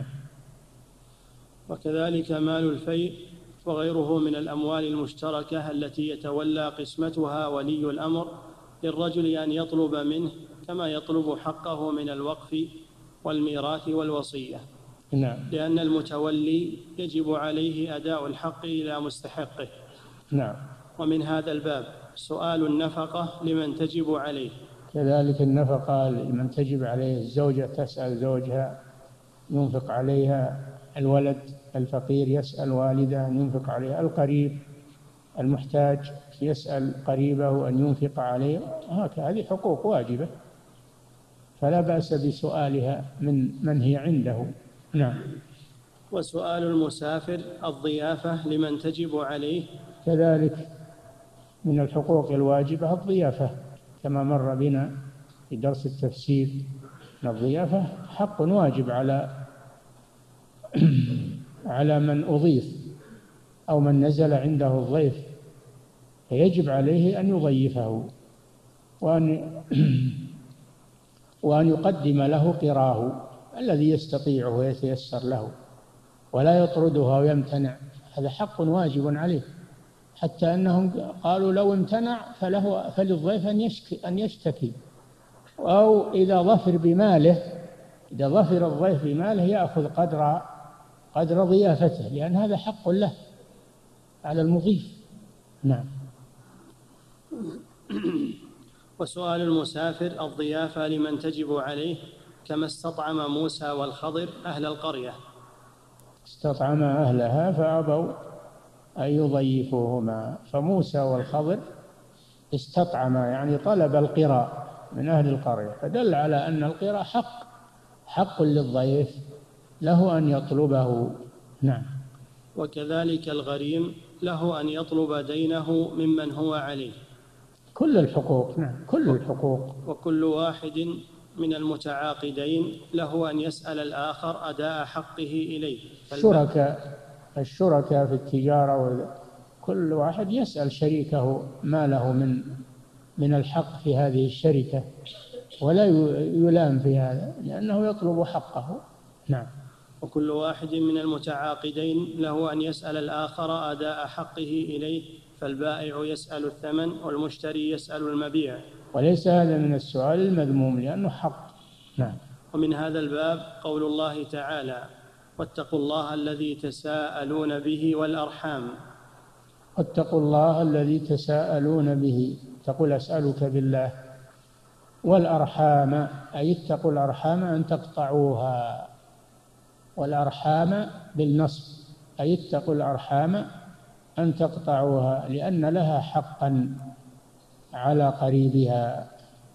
وكذلك مال الفيء وغيره من الأموال المشتركة التي يتولى قسمتها ولي الأمر للرجل أن يطلب منه كما يطلب حقه من الوقف والميراث والوصية.
نعم.
لأن المتولي يجب عليه أداء الحق إلى مستحقه.
نعم.
ومن هذا الباب سؤال النفقة لمن تجب عليه.
كذلك النفقة لمن تجب عليه، الزوجة تسأل زوجها ينفق عليها، الولد الفقير يسأل والده أن ينفق عليه، القريب المحتاج يسأل قريبه أن ينفق عليه، هكذا هذه حقوق واجبة فلا بأس بسؤالها من من هي عنده. نعم.
وسؤال المسافر الضيافة لمن تجب عليه.
كذلك من الحقوق الواجبة الضيافة، كما مر بنا في درس التفسير أن الضيافة حق واجب على على من أضيف أو من نزل عنده الضيف، فيجب عليه أن يضيفه وأن وأن يقدم له قراه الذي يستطيعه ويتيسر له، ولا يطردها ويمتنع، هذا حق واجب عليه، حتى أنهم قالوا لو امتنع فله فللضيف أن يشكي أن يشتكي، أو إذا ظفر بماله، إذا ظفر الضيف بماله يأخذ قدر قدر ضيافته، لأن هذا حق له على المضيف. نعم.
وسؤال المسافر الضيافة لمن تجب عليه كما استطعم موسى والخضر أهل القرية.
استطعم أهلها فأبوا أن يضيفوهما، فموسى والخضر استطعما يعني طلب القراء من أهل القرية، فدل على أن القراء حق حق للضيف له أن يطلبه. نعم.
وكذلك الغريم له أن يطلب دينه ممن هو عليه.
كل الحقوق. نعم. كل الحقوق.
وكل واحد من المتعاقدين له أن يسأل الآخر أداء حقه إليه.
الشركاء الشركاء في التجارة كل واحد يسأل شريكه ما له من من الحق في هذه الشركة، ولا يلام في هذا لأنه يطلب حقه. نعم.
وكل واحد من المتعاقدين له أن يسأل الآخر أداء حقه إليه، فالبائع يسأل الثمن والمشتري يسأل المبيع.
وليس هذا من السؤال المذموم لأنه حق. نعم.
ومن هذا الباب قول الله تعالى: واتقوا الله الذي تساءلون به والأرحام.
واتقوا الله الذي تساءلون به، تقول أسألك بالله، والأرحام أي اتقوا الأرحام أن تقطعوها، والأرحام بالنصب أي اتقوا الأرحام أن تقطعوها، لأن لها حقا على قريبها،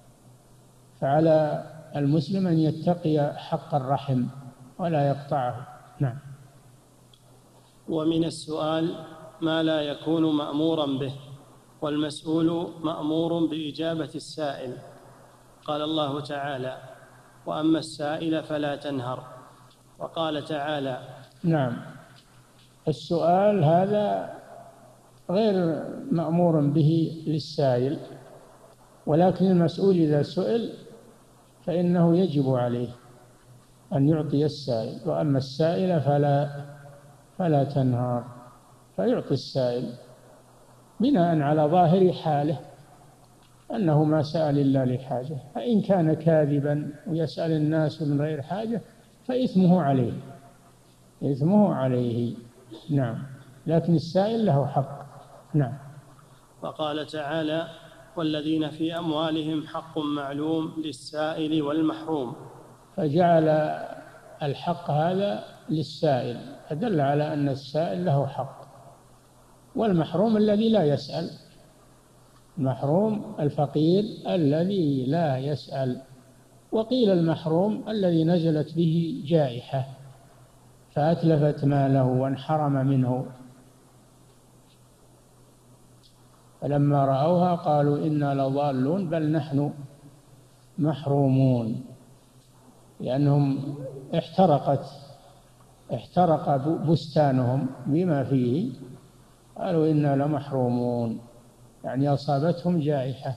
فعلى المسلم أن يتقي حق الرحم ولا يقطعه. نعم.
ومن السؤال ما لا يكون مأمورا به، والمسؤول مأمور بإجابة السائل. قال الله تعالى: وأما السائل فلا تنهر. وقال تعالى:
نعم. السؤال هذا غير مأمور به للسائل، ولكن المسؤول إذا سئل فإنه يجب عليه أن يعطي السائل. وأما السائل فلا فلا تنهر، فيعطي السائل بناء على ظاهر حاله أنه ما سأل إلا لحاجة، فإن كان كاذبا ويسأل الناس من غير حاجة فإثمه عليه إثمه عليه. نعم. لكن السائل له حق. نعم.
وقال تعالى: والذين في أموالهم حق معلوم للسائل والمحروم.
فجعل الحق هذا للسائل، فدل على أن السائل له حق، والمحروم الذي لا يسأل، المحروم الفقير الذي لا يسأل. وقيل المحروم الذي نزلت به جائحة فأتلفت ماله وانحرم منه، فلما رأوها قالوا إنا لضالون بل نحن محرومون. لأنهم احترقت احترق بستانهم بما فيه، قالوا إنا لمحرومون، يعني أصابتهم جائحة.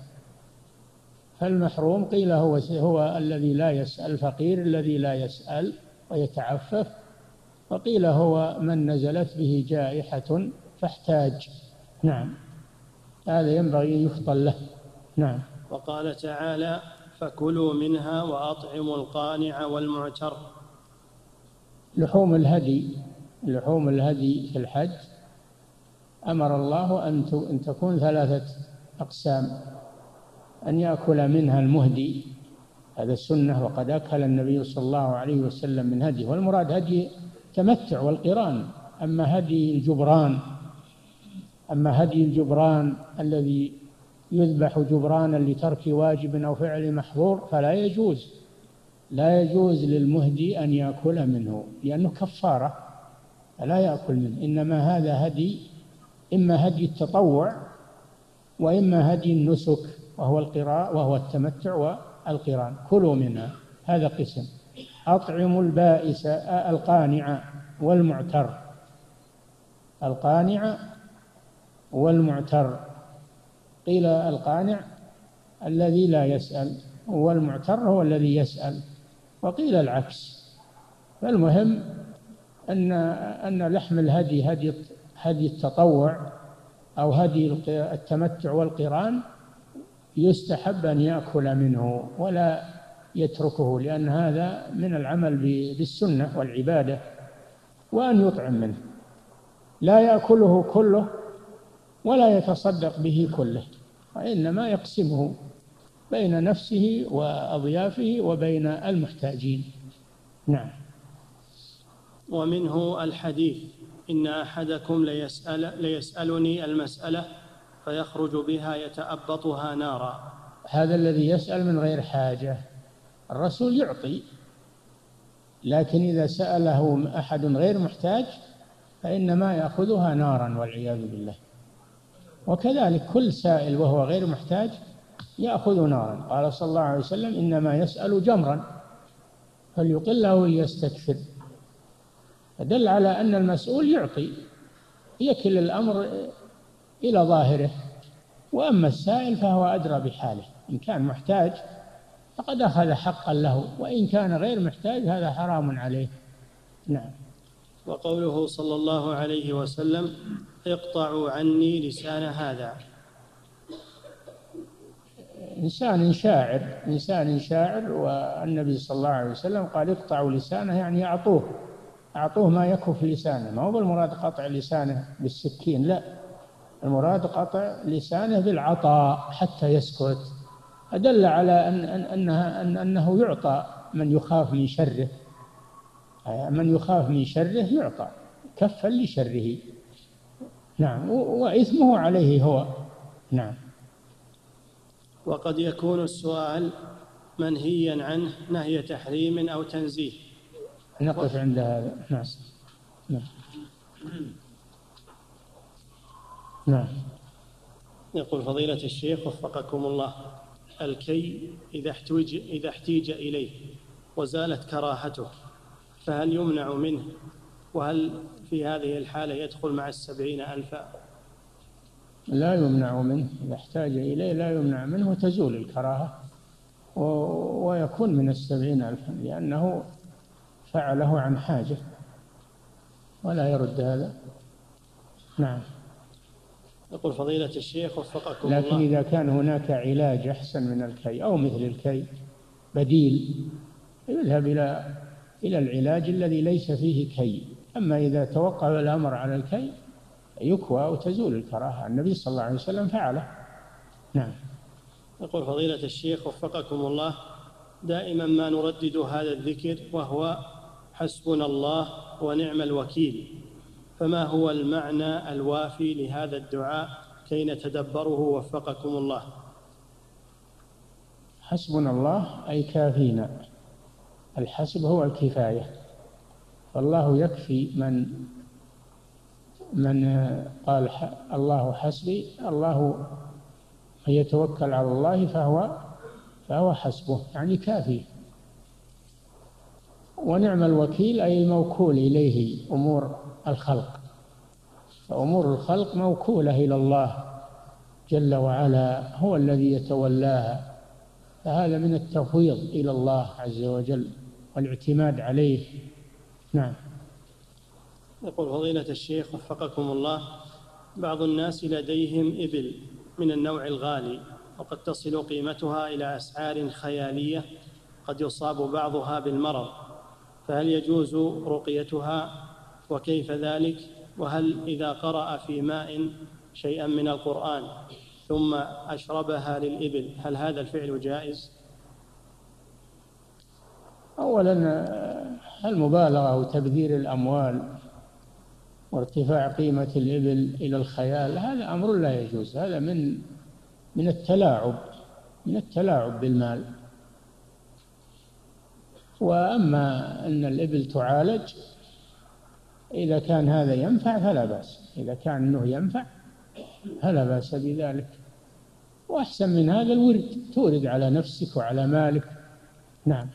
فالمحروم قيل هو هو الذي لا يسأل، الفقير الذي لا يسأل ويتعفف، وقيل هو من نزلت به جائحة فاحتاج. نعم، هذا ينبغي يفضل له. نعم.
وقال تعالى: فكلوا منها وأطعموا القانع والمعتر.
لحوم الهدي لحوم الهدي في الحج أمر الله أن تكون ثلاثة أقسام: أن يأكل منها المهدي، هذا السنة، وقد أكل النبي صلى الله عليه وسلم من هدي، والمراد هدي تمتع والقران. أما هدي الجبران أما هدي الجبران الذي يذبح جبرانا لترك واجب أو فعل محظور فلا يجوز لا يجوز للمهدي أن يأكل منه، لأنه كفارة، فلا يأكل منه. إنما هذا هدي، إما هدي التطوع وإما هدي النسك، وهو القراء وهو التمتع والقران. كلوا منها، هذا قسم. أطعموا البائس القانع والمعتر القانع والمعتر قيل القانع الذي لا يسأل، والمعتر هو الذي يسأل، وقيل العكس. فالمهم أن أن لحم الهدي هدي هدي التطوع أو هدي التمتع والقران يستحب أن يأكل منه ولا يتركه، لأن هذا من العمل بالسنة والعبادة، وأن يطعم منه، لا يأكله كله ولا يتصدق به كله، وإنما يقسمه بين نفسه وأضيافه وبين المحتاجين. نعم.
ومنه الحديث: إن أحدكم ليسأل ليسألني المسألة فيخرج بها يتأبطها نارا.
هذا الذي يسأل من غير حاجة، الرسول يعطي، لكن إذا سأله أحد غير محتاج فإنما يأخذها نارا والعياذ بالله. وكذلك كل سائل وهو غير محتاج يأخذ نارا. قال صلى الله عليه وسلم: إنما يسأل جمرا فليقل أو يستكثر. فدل على أن المسؤول يعطي، يكل الأمر إلى ظاهره، وأما السائل فهو أدرى بحاله، إن كان محتاج فقد أخذ حقا له، وإن كان غير محتاج هذا حرام عليه. نعم.
وقوله صلى الله عليه وسلم: اقطعوا عني لسان هذا.
إنسان شاعر إنسان شاعر والنبي صلى الله عليه وسلم قال: اقطعوا لسانه، يعني أعطوه أعطوه ما يكف لسانه. ما هو بالمراد قطع لسانه بالسكين، لا، المراد قطع لسانه بالعطاء حتى يسكت. أدل على أن أنها أن أنه يعطى من يخاف من شره، من يخاف من شره يعطى كفا لشره. نعم. وإثمه عليه هو. نعم.
وقد يكون السؤال منهيا عنه نهي تحريم أو تنزيه.
نقف عند هذا. نعم. نعم. نعم.
يقول فضيلة الشيخ وفقكم الله: الكي إذا احتوج إذا احتيج إليه وزالت كراهته فهل يمنع منه؟ وهل في هذه الحالة يدخل مع السبعين ألفا؟
لا يمنع منه، إذا احتاج إليه لا يمنع منه، تزول الكراهة ويكون من السبعين ألفا، لأنه فعله عن حاجة ولا يرد هذا. نعم.
يقول فضيلة الشيخ وفقكم
لكن
الله:
إذا كان هناك علاج أحسن من الكي أو مثل الكي بديل يذهب إلى إلى العلاج الذي ليس فيه كي. أما إذا توقف الأمر على الكي يكوى وتزول الكراهة، النبي صلى الله عليه وسلم فعله. نعم.
يقول فضيلة الشيخ وفقكم الله: دائما ما نردد هذا الذكر وهو حسبنا الله ونعم الوكيل، فما هو المعنى الوافي لهذا الدعاء كي نتدبره وفقكم الله؟
حسبنا الله أي كافينا، الحسب هو الكفاية، فالله يكفي من من قال الله حسبي، الله يتوكل على الله فهو فهو حسبه، يعني كافي. ونعم الوكيل أي الموكول إليه أمور الخلق، فأمور الخلق موكولة إلى الله جل وعلا، هو الذي يتولاها، فهذا من التفويض إلى الله عز وجل والاعتماد عليه. نعم.
يقول فضيلة الشيخ وفقكم الله: بعض الناس لديهم إبل من النوع الغالي وقد تصل قيمتها إلى أسعار خيالية، قد يصاب بعضها بالمرض، فهل يجوز رقيتها وكيف ذلك؟ وهل إذا قرأ في ماء شيئا من القرآن ثم أشربها للإبل هل هذا الفعل جائز؟
أولا المبالغة وتبذير الأموال وارتفاع قيمة الإبل إلى الخيال هذا أمر لا يجوز، هذا من من التلاعب من التلاعب بالمال. وأما أن الإبل تعالج إذا كان هذا ينفع فلا بأس، إذا كان أنه ينفع فلا بأس بذلك، وأحسن من هذا الورد، تورد على نفسك وعلى مالك. نعم.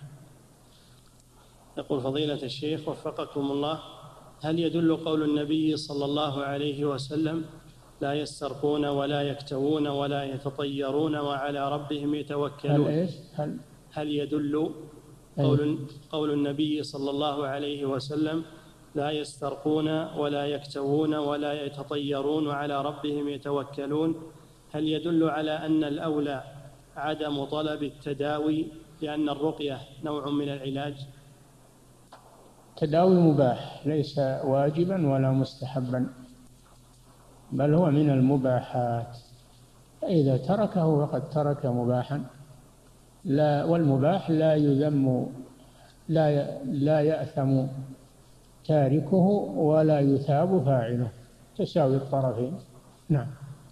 يقول فضيلة الشيخ وفقكم الله: هل يدل قول النبي صلى الله عليه وسلم: لا يسترقون ولا يكتوون ولا يتطيرون وعلى ربهم يتوكلون؟
هل إيش؟ هل
هل يدل قول, قول النبي صلى الله عليه وسلم: لا يسترقون ولا يكتوون ولا يتطيرون وعلى ربهم يتوكلون، هل يدل على أن الأولى عدم طلب التداوي لأن الرقية نوع من العلاج؟
التداوي مباح، ليس واجبا ولا مستحبا، بل هو من المباحات، فإذا تركه فقد ترك مباحا. لا، والمباح لا يذم، لا لا يأثم تاركه ولا يثاب فاعله، تساوي الطرفين. نعم.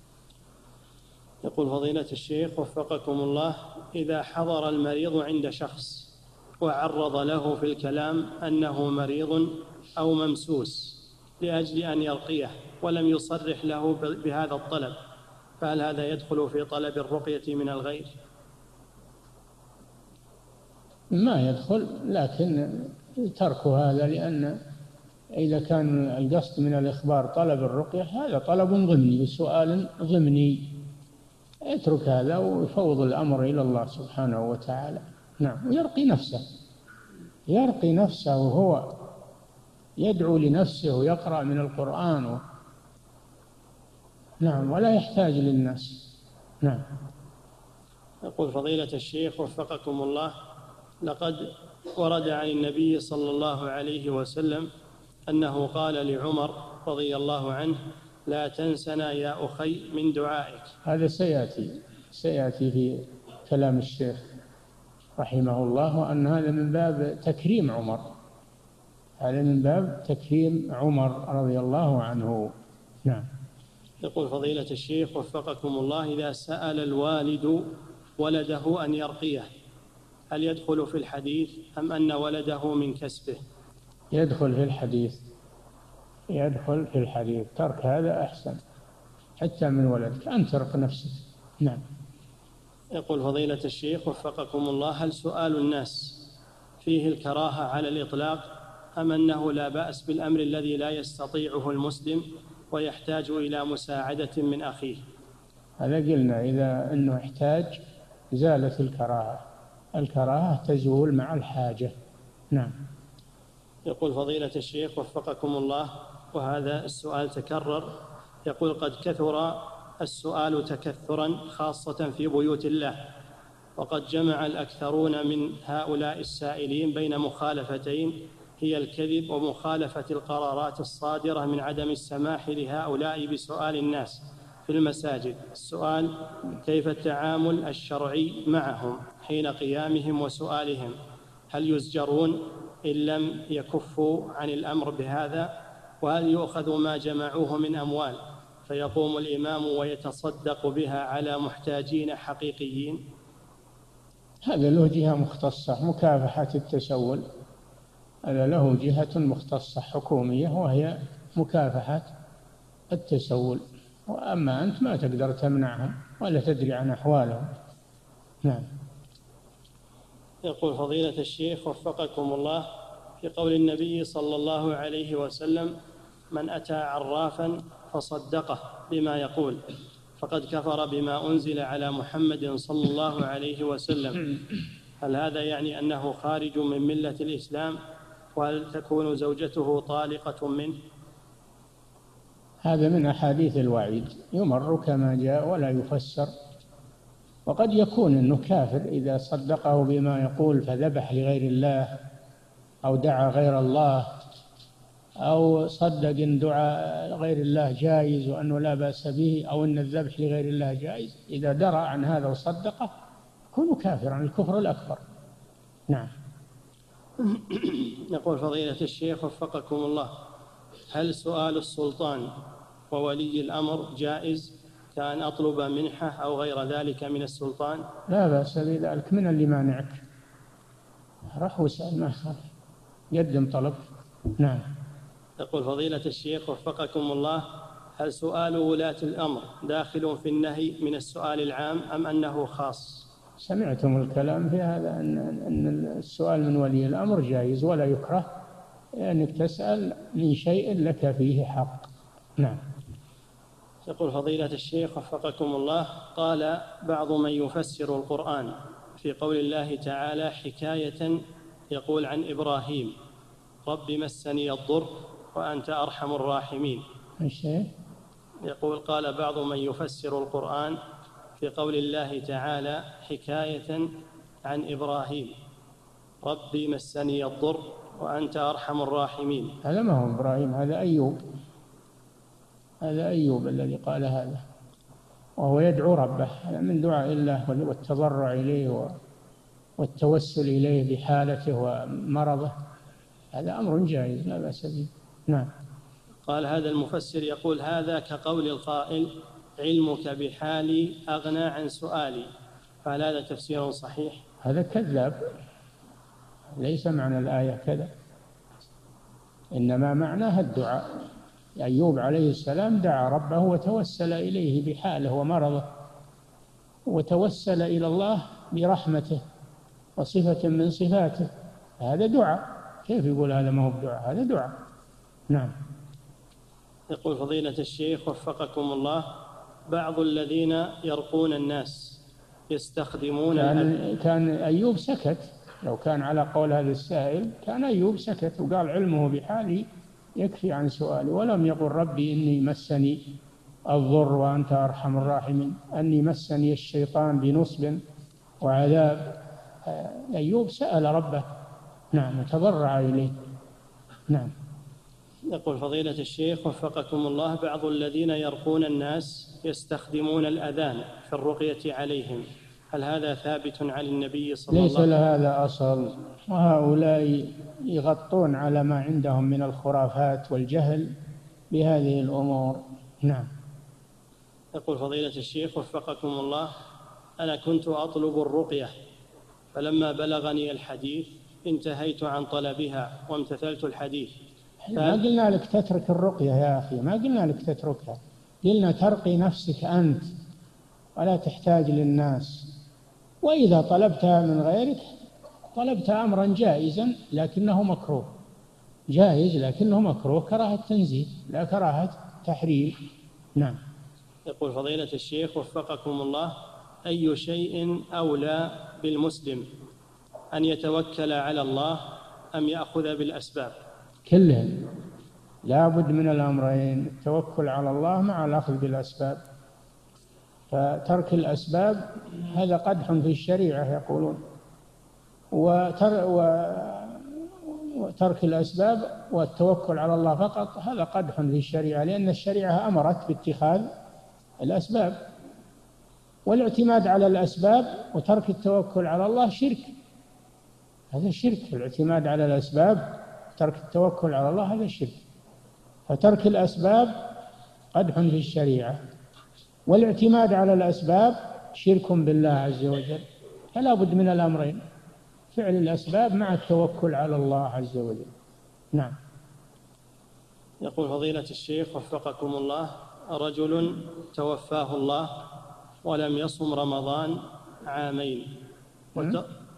يقول فضيلة الشيخ وفقكم الله: إذا حضر المريض عند شخص وعرض له في الكلام أنه مريض أو ممسوس لأجل أن يرقيه ولم يصرح له بهذا الطلب، فهل هذا يدخل في طلب الرقية من الغير؟
ما يدخل، لكن ترك هذا، لأن إذا كان القصد من الإخبار طلب الرقية هذا طلب ضمني وسؤال ضمني، اترك هذا ويفوض الأمر إلى الله سبحانه وتعالى. نعم. ويرقي نفسه، يرقي نفسه وهو يدعو لنفسه ويقرأ من القرآن و... نعم، ولا يحتاج للناس. نعم.
يقول فضيلة الشيخ وفقكم الله: لقد ورد عن النبي صلى الله عليه وسلم أنه قال لعمر رضي الله عنه: لا تنسنا يا أخي من دعائك.
هذا سيأتي سيأتي في كلام الشيخ رحمه الله، وأن هذا من باب تكريم عمر، هذا من باب تكريم عمر رضي الله عنه. نعم.
يقول فضيلة الشيخ وفقكم الله: إذا سأل الوالد ولده أن يرقيه هل يدخل في الحديث أم أن ولده من كسبه؟
يدخل في الحديث، يدخل في الحديث، ترك هذا أحسن حتى من ولدك، أن ترق نفسك. نعم.
يقول فضيلة الشيخ وفقكم الله: هل سؤال الناس فيه الكراهة على الإطلاق أم أنه لا بأس بالأمر الذي لا يستطيعه المسلم ويحتاج إلى مساعدة من أخيه؟
هذا قلنا إذا أنه احتاج زالت الكراهة، الكراهة تزول مع الحاجة. نعم.
يقول فضيلة الشيخ وفقكم الله، وهذا السؤال تكرر، يقول: قد كثر السؤال تكثرا خاصة في بيوت الله، وقد جمع الأكثرون من هؤلاء السائلين بين مخالفتين هي الكذب ومخالفة القرارات الصادرة من عدم السماح لهؤلاء بسؤال الناس في المساجد. السؤال: كيف التعامل الشرعي معهم حين قيامهم وسؤالهم؟ هل يزجرون إن لم يكفوا عن الأمر بهذا؟ وهل يؤخذ ما جمعوه من أموال فيقوم الإمام ويتصدق بها على محتاجين حقيقيين؟
هذا له جهة مختصة، مكافحة التسول، هذا له جهة مختصة حكومية وهي مكافحة التسول، وأما أنت ما تقدر تمنعهم ولا تدري عن أحوالهم. نعم.
يقول فضيلة الشيخ وفقكم الله: في قول النبي صلى الله عليه وسلم: من أتى عرافا فصدقه بما يقول فقد كفر بما أنزل على محمد صلى الله عليه وسلم، هل هذا يعني أنه خارج من ملة الإسلام؟ وهل تكون زوجته طالقة منه؟
هذا من أحاديث الوعيد، يمر كما جاء ولا يفسر. وقد يكون أنه كافر إذا صدقه بما يقول فذبح لغير الله أو دعا غير الله، أو صدق أن دعاء غير الله جائز وأنه لا بأس به، أو أن الذبح لغير الله جائز. إذا درى عن هذا وصدقه يكون كافرا الكفر الأكبر. نعم.
يقول فضيلة الشيخ وفقكم الله: هل سؤال السلطان وولي الأمر جائز كأن أطلب منحة أو غير ذلك من السلطان؟
لا بأس بذلك، من اللي مانعك؟ رح واسأل، ما خالف، قدم طلب. نعم.
يقول فضيلة الشيخ وفقكم الله: هل سؤال ولاة الأمر داخل في النهي من السؤال العام أم أنه خاص؟
سمعتم الكلام في هذا، أن أن السؤال من ولي الأمر جائز ولا يكره، لأنك يعني تسأل من شيء لك فيه حق. نعم.
يقول فضيلة الشيخ وفقكم الله: قال بعض من يفسر القرآن في قول الله تعالى حكاية، يقول عن إبراهيم: رب مسني الضر وأنت أرحم الراحمين.
الشيء
يقول قال بعض من يفسر القرآن في قول الله تعالى حكاية عن إبراهيم: ربي مسني الضر وأنت أرحم الراحمين.
هذا ما هو إبراهيم، هذا أيوب، هذا أيوب الذي قال هذا، وهو يدعو ربه، هذا من دعاء الله والتضرع إليه والتوسل إليه بحالته ومرضه، هذا أمر جائز لا بأس به. نعم.
قال هذا المفسر يقول: هذا كقول القائل: علمك بحالي أغنى عن سؤالي، فهل هذا تفسير صحيح؟
هذا كذاب، ليس معنى الآية كذا، إنما معناها الدعاء. أيوب عليه السلام دعا ربه وتوسل إليه بحاله ومرضه، وتوسل إلى الله برحمته وصفة من صفاته، هذا دعاء. كيف يقول هذا ما هو بدعاء؟ هذا دعاء. نعم.
يقول فضيلة الشيخ وفقكم الله: بعض الذين يرقون الناس يستخدمون
كان, كان أيوب سكت، لو كان على قول هذا السائل كان أيوب سكت وقال علمه بحالي يكفي عن سؤالي، ولم يقل ربي إني مسني الضر وأنت أرحم الراحمين، أني مسني الشيطان بنصب وعذاب. أيوب سأل ربه، نعم، وتضرع إليه. نعم.
يقول فضيلة الشيخ وفقكم الله: بعض الذين يرقون الناس يستخدمون الأذان في الرقية عليهم، هل هذا ثابت عن النبي صلى الله عليه وسلم؟
ليس لهذا أصل، وهؤلاء يغطون على ما عندهم من الخرافات والجهل بهذه الأمور. نعم.
يقول فضيلة الشيخ وفقكم الله: أنا كنت أطلب الرقية، فلما بلغني الحديث انتهيت عن طلبها وامتثلت الحديث.
ما قلنا لك تترك الرقية يا أخي، ما قلنا لك تتركها، قلنا ترقي نفسك أنت ولا تحتاج للناس. وإذا طلبتها من غيرك طلبت أمرا جائزا لكنه مكروه، جائز لكنه مكروه، كراهة تنزيه لا كراهة تحريم. نعم.
يقول فضيلة الشيخ وفقكم الله: أي شيء أولى بالمسلم، أن يتوكل على الله أم يأخذ بالأسباب؟
كلهم، لا بد من الأمرين، التوكل على الله مع الأخذ بالأسباب. فترك الأسباب هذا قدح في الشريعة يقولون، وترك الأسباب والتوكل على الله فقط هذا قدح في الشريعة، لأن الشريعة أمرت باتخاذ الأسباب، والاعتماد على الأسباب وترك التوكل على الله شرك، هذا شرك. الاعتماد على الأسباب ترك التوكل على الله هذا شرك. فترك الأسباب قدح في الشريعة، والاعتماد على الأسباب شرك بالله عز وجل. فلا بد من الأمرين، فعل الأسباب مع التوكل على الله عز وجل. نعم.
يقول فضيلة الشيخ وفقكم الله: رجل توفاه الله ولم يصم رمضان عامين وت...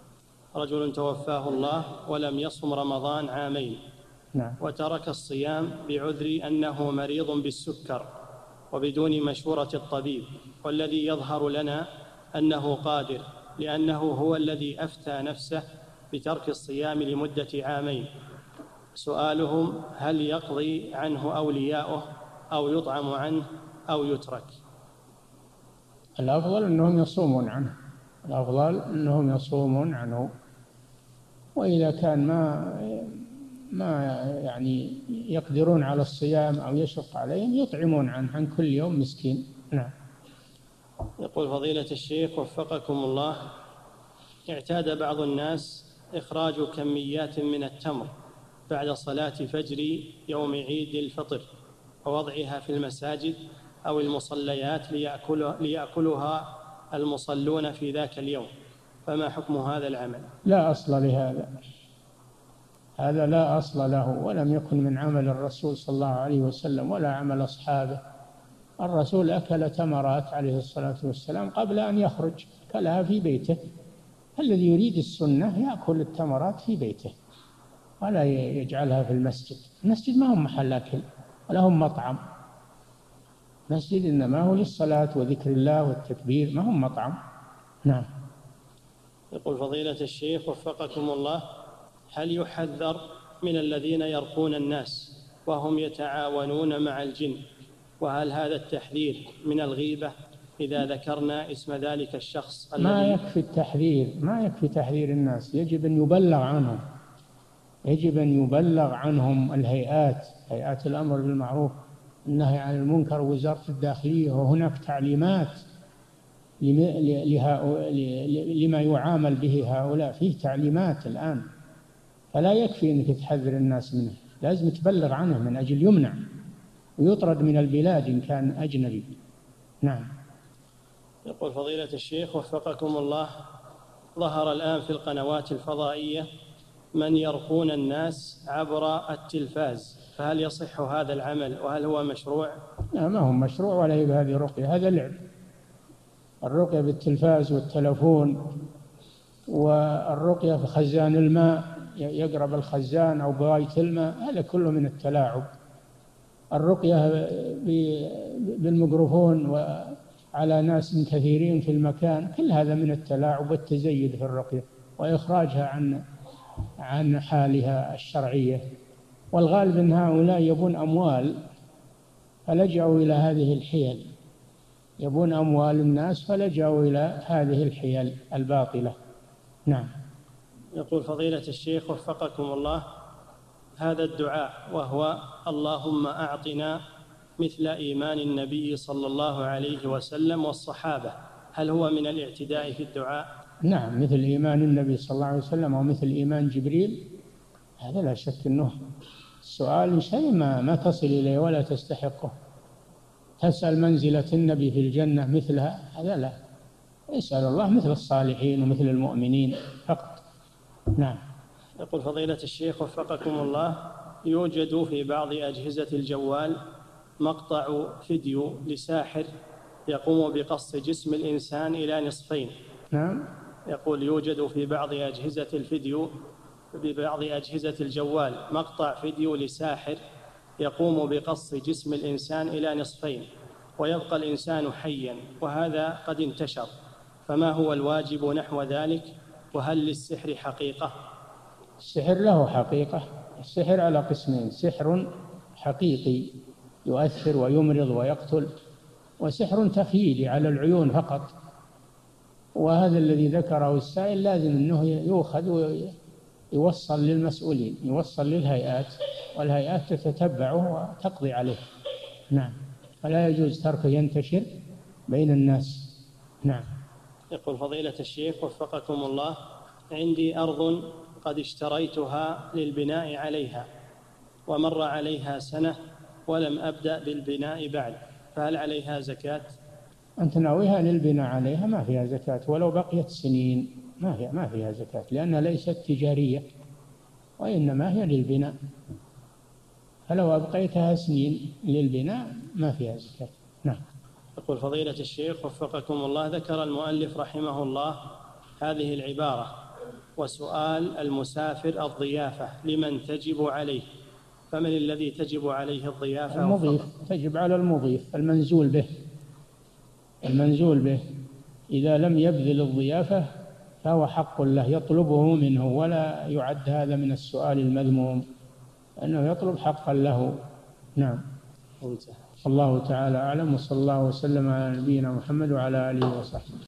رجل توفاه الله ولم يصم رمضان عامين،
نعم.
وترك الصيام بعذر أنه مريض بالسكر وبدون مشورة الطبيب، والذي يظهر لنا أنه قادر، لأنه هو الذي أفتى نفسه بترك الصيام لمدة عامين. سؤالهم: هل يقضي عنه أولياؤه أو يطعم عنه أو يترك؟
الأفضل أنهم يصومون عنه، الأفضل أنهم يصومون عنه، وإذا كان ما ما يعني يقدرون على الصيام أو يشق عليهم يطعمون عنه عن كل يوم مسكين. نعم.
يقول فضيلة الشيخ وفقكم الله: اعتاد بعض الناس إخراج كميات من التمر بعد صلاة فجر يوم عيد الفطر ووضعها في المساجد أو المصليات ليأكلها المصلون في ذاك اليوم، فما حكم هذا العمل؟
لا أصل لهذا، هذا لا أصل له، ولم يكن من عمل الرسول صلى الله عليه وسلم ولا عمل أصحابه. الرسول أكل تمرات عليه الصلاة والسلام قبل أن يخرج، أكلها في بيته. الذي يريد السنة يأكل التمرات في بيته ولا يجعلها في المسجد. المسجد ما هو محل أكل ولا هم مطعم، مسجد إنما هو للصلاة وذكر الله والتكبير، ما هو مطعم. نعم.
يقول فضيلة الشيخ وفقكم الله: هل يحذر من الذين يرقون الناس وهم يتعاونون مع الجن؟ وهل هذا التحذير من الغيبة إذا ذكرنا اسم ذلك الشخص؟
ما يكفي التحذير، ما يكفي تحذير الناس، يجب أن يبلغ عنهم، يجب أن يبلغ عنهم الهيئات، هيئات الأمر بالمعروف النهي عن المنكر ووزارة الداخلية، وهناك تعليمات لما يعامل به هؤلاء، فيه تعليمات الآن، فلا يكفي أنك تحذر الناس منه، لازم تبلغ عنه من أجل يمنع ويطرد من البلاد إن كان أجنبي. نعم.
يقول فضيلة الشيخ وفقكم الله: ظهر الآن في القنوات الفضائية من يرقون الناس عبر التلفاز، فهل يصح هذا العمل وهل هو مشروع؟
لا، ما هو مشروع ولا هي هذه رقية، هذا لعب. الرقية بالتلفاز والتلفون، والرقية في خزان الماء، يقرب الخزان أو بغاية الماء، هذا كله من التلاعب. الرقية بالميكروفون وعلى ناس كثيرين في المكان، كل هذا من التلاعب والتزيد في الرقية وإخراجها عن عن حالها الشرعية. والغالب أن هؤلاء يبون أموال فلجأوا إلى هذه الحيل، يبون أموال الناس فلجأوا إلى هذه الحيل الباطلة. نعم.
يقول فضيلة الشيخ وفقكم الله: هذا الدعاء وهو اللهم أعطنا مثل إيمان النبي صلى الله عليه وسلم والصحابة، هل هو من الاعتداء في الدعاء؟
نعم، مثل إيمان النبي صلى الله عليه وسلم أو مثل إيمان جبريل، هذا لا شك أنه السؤال شيء ما, ما تصل إليه ولا تستحقه. تسأل منزلة النبي في الجنة مثلها، هذا لا، يسأل الله مثل الصالحين ومثل المؤمنين فقط. نعم.
يقول فضيلة الشيخ وفقكم الله: يوجد في بعض أجهزة الجوال مقطع فيديو لساحر يقوم بقص جسم الإنسان إلى نصفين.
نعم.
يقول يوجد في بعض أجهزة الفيديو ببعض أجهزة الجوال مقطع فيديو لساحر يقوم بقص جسم الإنسان إلى نصفين ويبقى الإنسان حيا، وهذا قد انتشر، فما هو الواجب نحو ذلك؟ وهل للسحر حقيقة؟
السحر له حقيقة. السحر على قسمين: سحر حقيقي يؤثر ويمرض ويقتل، وسحر تخيلي على العيون فقط، وهذا الذي ذكره السائل لازم أنه يؤخذ ويوصل للمسؤولين، يوصل للهيئات، والهيئات تتتبعه وتقضي عليه. نعم. فلا يجوز تركه ينتشر بين الناس. نعم.
يقول فضيلة الشيخ وفقكم الله: عندي أرض قد اشتريتها للبناء عليها ومر عليها سنة ولم أبدأ بالبناء بعد، فهل عليها زكاة؟
أنت ناويها للبناء عليها ما فيها زكاة، ولو بقيت سنين ما فيها ما فيها زكاة، لأنها ليست تجارية وإنما هي للبناء، فلو أبقيتها سنين للبناء ما فيها زكاة. نعم.
يقول فضيلة الشيخ وفقكم الله: ذكر المؤلف رحمه الله هذه العبارة: وسؤال المسافر الضيافة لمن تجب عليه، فمن الذي تجب عليه الضيافة؟
المضيف، تجب على المضيف المنزول به، المنزول به إذا لم يبذل الضيافة فهو حق له يطلبه منه، ولا يعد هذا من السؤال المذموم، أنه يطلب حقا له. نعم.
انتهى.
الله تعالى أعلم، وصلى الله وسلم على نبينا محمد وعلى آله وصحبه.